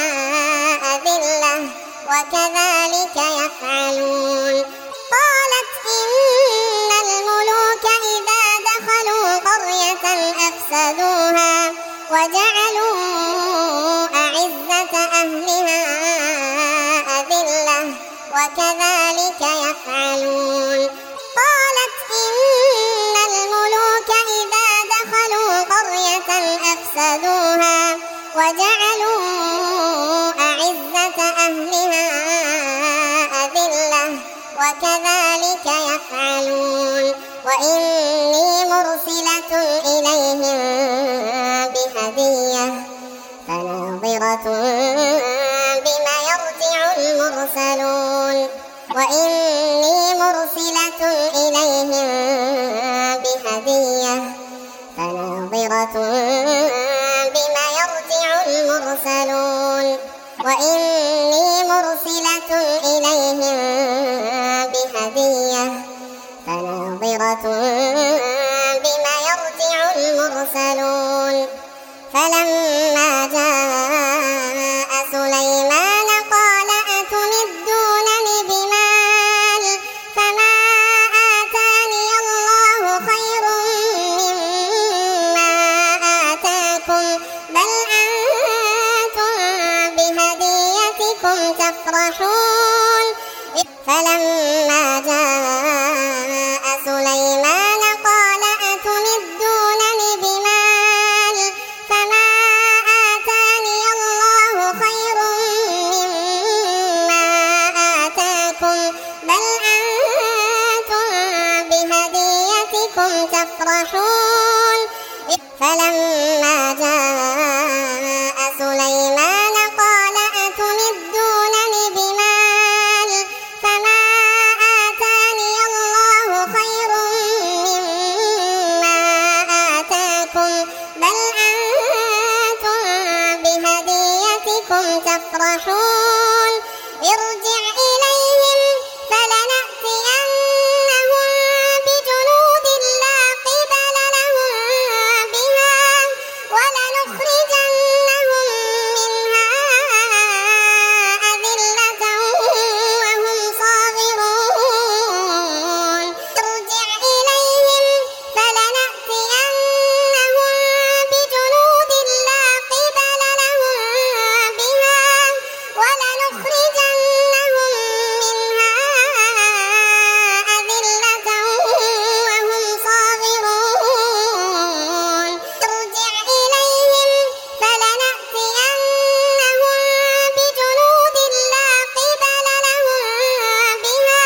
أذلة وكذلك يفعلون قالت إن الملوك إذا دخلوا قرية أفسدوها وجعلوا أعزة أهلها أذلة وكذلك يفعلون قالت إن الملوك إذا دخلوا قرية أفسدوها وجعلوا أعزة أهلها أذلة وكذلك يفعلون وإني مرسلة إليهم بهدية فناظرة بما يرجع المرسلون وإني مرسلة إليهم بهدية فناظرة بما يرجع المرسلون وإني مرسلة إليهم بهدية فناظرة بما يرجع المرسلون فلما جاء سليمان قال أتمدونني بمال فما آتاني الله خير مما آتاكم بل أنتم بهديتكم تفرحون فلما جاء آتاكم بل أنتم بهديتكم تفرحون فلما جاء سليمان قال أتمدونني بمال فما آتاني الله خير مما آتاكم بل أنتم بهديتكم تفرحون ارجع إليهم فلنأتينهم بجنود لا قبل لهم بها ولنخرجنهم منها أذلة وهم صاغرون ارجع إليهم فلنأتينهم بجنود لا قبل لهم بها ولنخرجنهم منها أذلة وهم صاغرون ارجع إليهم فلنأتينهم بجنود لا قبل لهم بها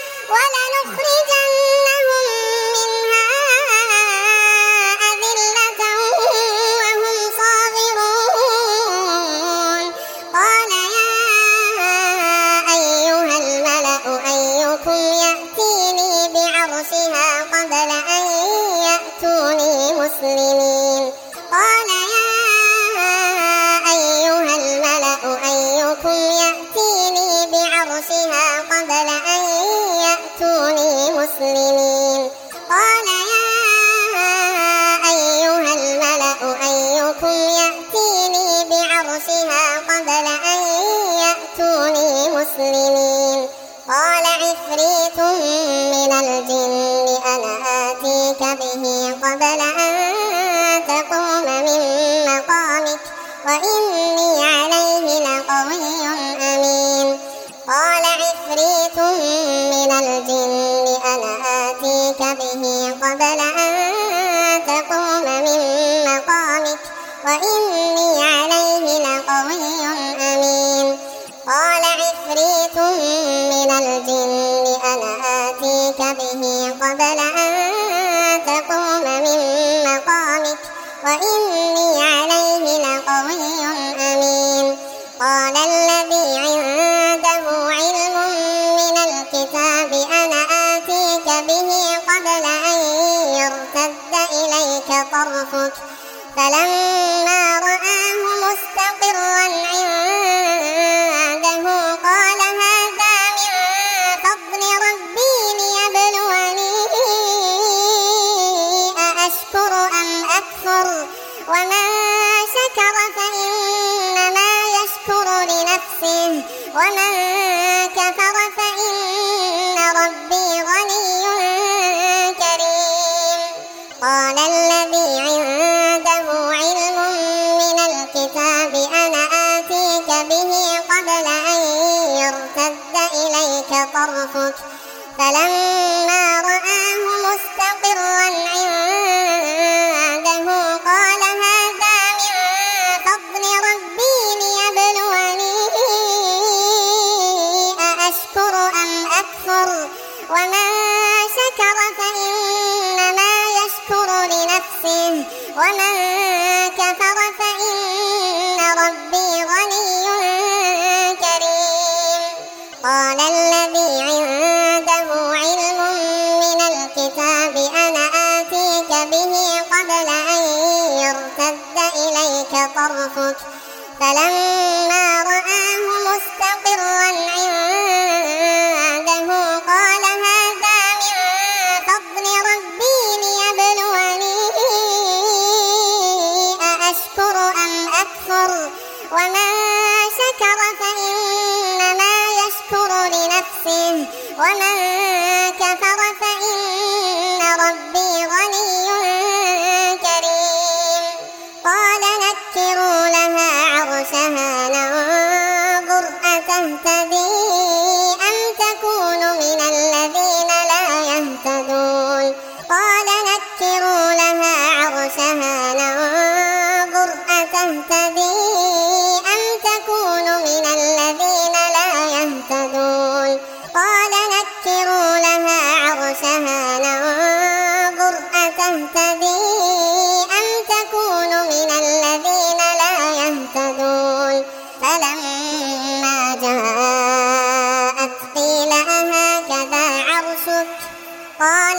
ولنخرجنهم منها أذلة وهم صاغرون قال يا أيها الملأ أيكم يأتيني بعرشها قبل أن يأتوني مسلمين قال يا أيها الملأ أيكم يأتيني بعرشها قبل أن يأتوني مسلمين قال يا أيها الملأ أيكم يأتيني بعرشها قبل أن يأتوني مسلمين قال عفريت من الجن أنا آتيك به قبل أن تقوم من مقامك وإني عليه لقوي أمين قال عفريت من الجن أنا آتيك به قبل أن تقوم من مقامك وإني عليه لقوي أمين قال عفريت من الجن أنا آتيك به قبل أن تقوم من مقامك وإني عليه لقوي أمين قال الذي عنده علم من الكتاب أنا آتيك به قبل أن يرتد إليك طرفك فلما رآه مستقرا عنده قال هذا من فضل ربي ليبلوني أأشكر أم أكفر ومن شكر فإنما يشكر لنفسه ومن كفر فإن ربي غني كريم قال الذي عنده علم من الكتاب أنا آتيك به قبل أن يرتد إليك طرفك فلما رآه مستقرا عنده قال هذا من فضل ربي ليبلوني أأشكر أم أكفر ومن شكر فإنما يشكر لنفسه ومن كفر فإن ربي غني كريم قال الذي عنده علم من الكتاب أنا آتيك به قبل أن يرتد إليك طرفك فلما رآه مستقرا عنده قال هذا من فضل ربي ليبلوني أأشكر أم أكفر ومن شكر فإنما يشكر لنفسه ومن كفر فإن ربي غني كريم قال نكروا لها عرشها ننظر أتهتدي أم تكون من الذين لا يهتدون قال نكروا لها عرشها ننظر أتهتدي أم تكون من الذين لا يهتدون قال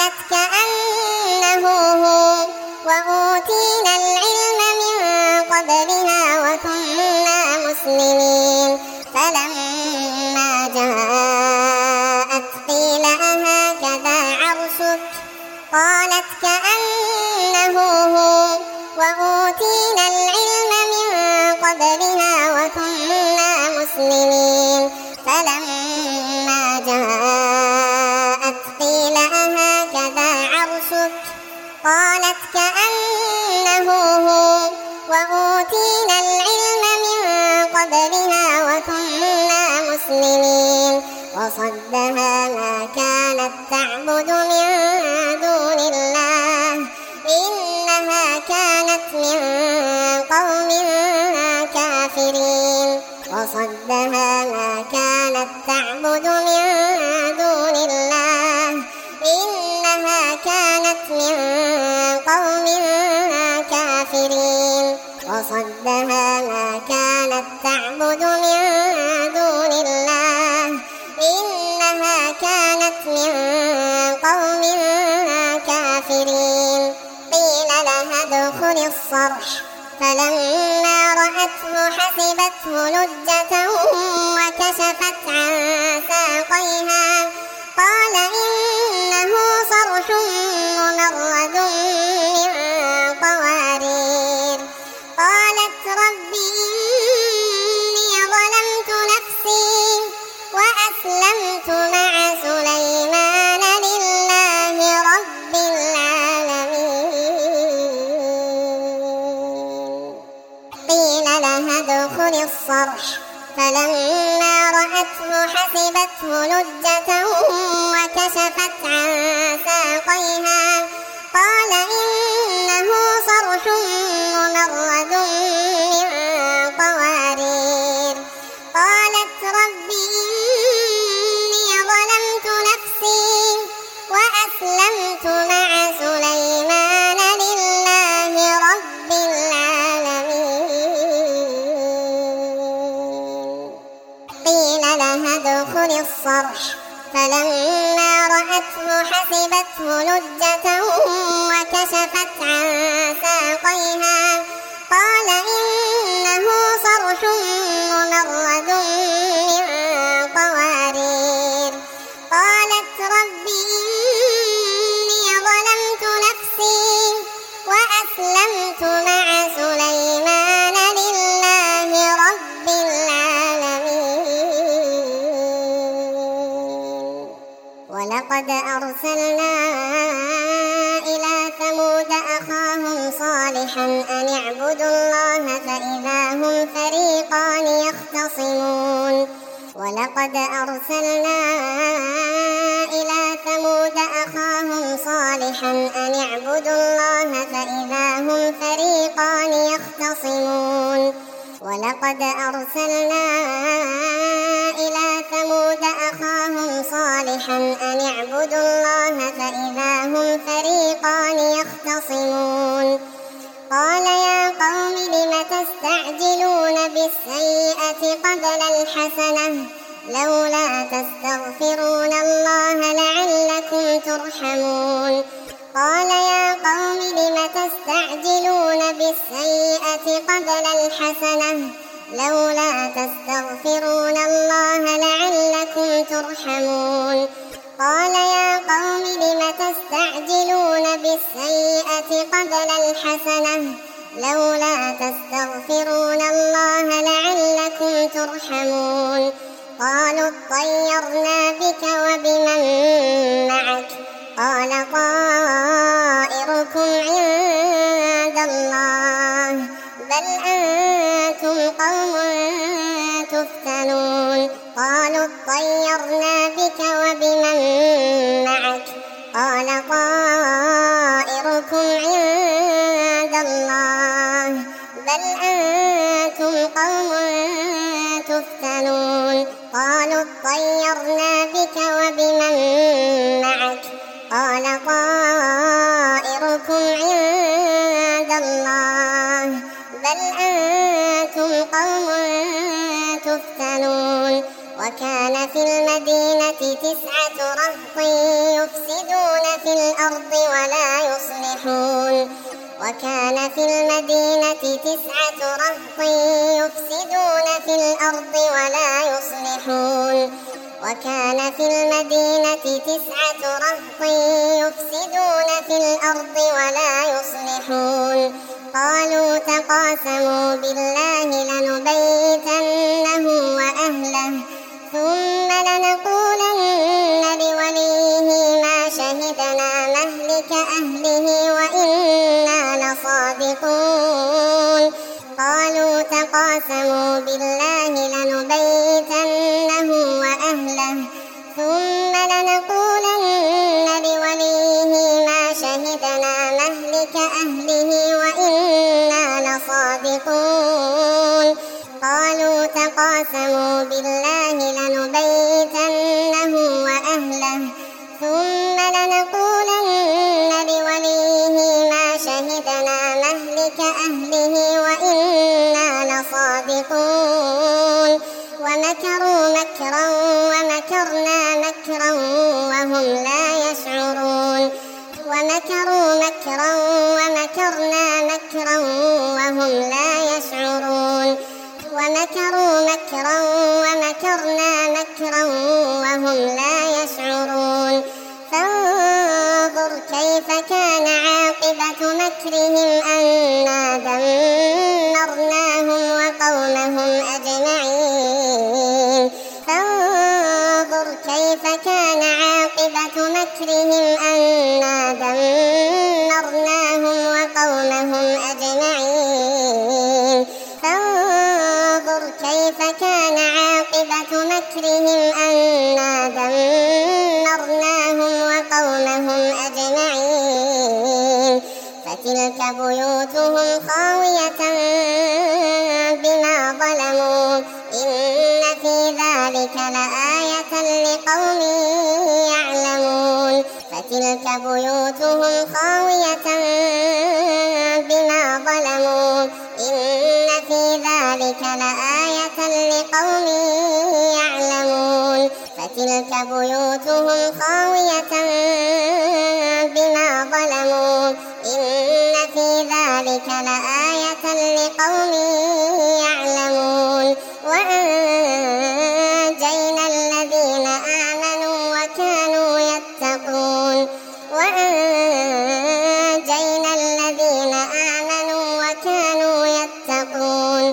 قالت كأنه هو وأوتينا العلم من قبلها وكنا مسلمين فلما جاءت قيل أهكذا عرشك قالت كأنه هو وأوتينا العلم من قبلها وكنا مسلمين فلما جاءت قيل أهكذا عرشك قالت كأنه هو وأوتينا العلم من قبلها وكنا مسلمين وصدها ما كانت تعبد من دون الله إنها كانت من قوم كافرين وصدها ما كانت تعبد من دون الله إنها كانت من قوم كافرين وصدها ما كانت تعبد من دون الله إنها كانت من قوم كافرين قيل لها ادخل الصرح فلما رأته حسبته لجة وكشفت عن ساقيها قال إنه صرح ممرد من قوارير قالت رب إني ظلمت نفسي وأسلمت مع سليمان لله رب العالمين قيل لها ادخل الصرح فلما رأته حسبته لجة وكشفت عن ساقيها قال إنه صرح ممرد من قوارير قالت رب إني ظلمت نفسي وأسلمت مع سليمان لله رب العالمين قيل لها ادخل الصرح فلما رأته حسبته لجة وكشفت عن ساقيها قال إنه صرح ممرد من قوارير قالت رب إني ظلمت نفسي وأسلمت مع سليمان لله رب العالمين ولقد أرسلنا إلى ثمود أخاهم صالحا أن اعبدوا الله فإذا هم فريقان يختصمون ولقد أرسلنا إلى ثمود أخاهم صالحا أن اعبدوا الله فإذا هم فريقان يختصمون ولقد أرسلنا إلى ثمود أخاهم صالحا أن اعبدوا الله فإذا هم فريقان يختصمون قال يا قوم لم تستعجلون بالسيئة قبل الحسنة لولا تستغفرون الله لعلكم ترحمون قال يا قوم لم تستعجلون بالسيئة قبل الحسنة لولا تستغفرون الله لعلكم ترحمون قال يا قوم لم تستعجلون بالسيئة قبل الحسنة لولا تستغفرون الله لعلكم ترحمون قالوا اطيرنا بك وبمن معك قال طائركم عند الله بل أنتم قوم تفتنون قالوا اطيرنا بك وبمن معك قال طائركم عند الله بل أنتم قوم تفتنون قالوا اطيرنا بك وبمن معك قال طائركم عند الله بل أنتم قوم تفتنون وكان في المدينة 9 رهط يفسدون في الأرض ولا يصلحون وكان في المدينة 9 رهط يفسدون في الأرض ولا يصلحون وكان في المدينة 9 رهط يفسدون في الأرض ولا يصلحون قالوا تقاسموا بالله لنبيتنه وأهله ثم لنقولن لوليه ما شهدنا مهلك أهله وإنا لصادقون قالوا تقاسموا بالله لنبيتنه وأهله ثم لنقولن لوليه ما شهدنا مهلك أهله وإنا لصادقون قالوا تقاسموا بالله لنبيتنه وأهله ثم لنقولن لوليه ما شهدنا مهلك أهله وإنا لصادقون ومكروا مكرا ومكرنا مكرا وهم لا يشعرون ومكروا مكرا ومكرنا مكرا وهم لا يشعرون ومكروا مكرا ومكرنا مكرا وهم لا يشعرون فانظر كيف كان عاقبة مكرهم أنا دمرناهم وقومهم أجمعين فانظر كيف كان عاقبة مكرهم أنا دمرناهم وقومهم أجمعين فانظر كيف كان عاقبة مكرهم أنا دمرناهم وقومهم أجمعين فتلك بيوتهم خاوية بما ظلموا إن في ذلك لآية لقوم يعلمون فتلك بيوتهم خاوية بما ظلموا إن في ذلك لآية لقوم يعلمون فتلك بيوتهم خاوية بما ظلموا إن في ذلك لآية لقوم يعلمون وأنجينا الذين آمنوا وكانوا يتقون وأنجينا الذين آمنوا وكانوا يتقون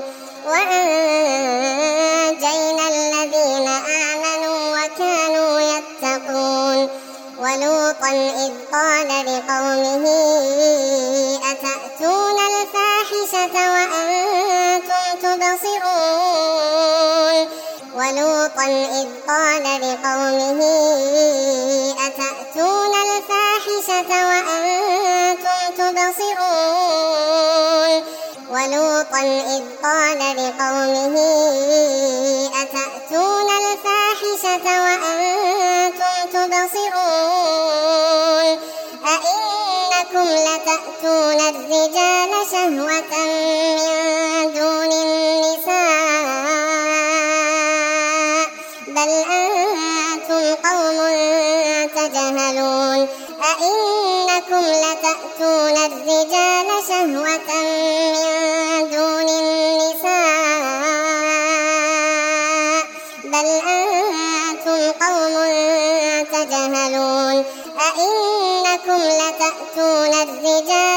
وأنجينا الذين آمنوا وكانوا يتقون ولوطا إذ قال لقومه أتأتون الفاحشة وأنتم تبصرون ولوطا إذ قال لقومه أتأتون الفاحشة وأنتم تبصرون ولوطا إذ قال لقومه أتأتون الفاحشة وأنتم تبصرون أئنكم لتأتون الرجال شهوة من دون النساء بل أنتم قوم تجهلون أئنكم لتأتون الرجال شهوة من دون النساء بل أنتم قوم تجهلون أئنكم لتأتون الرجال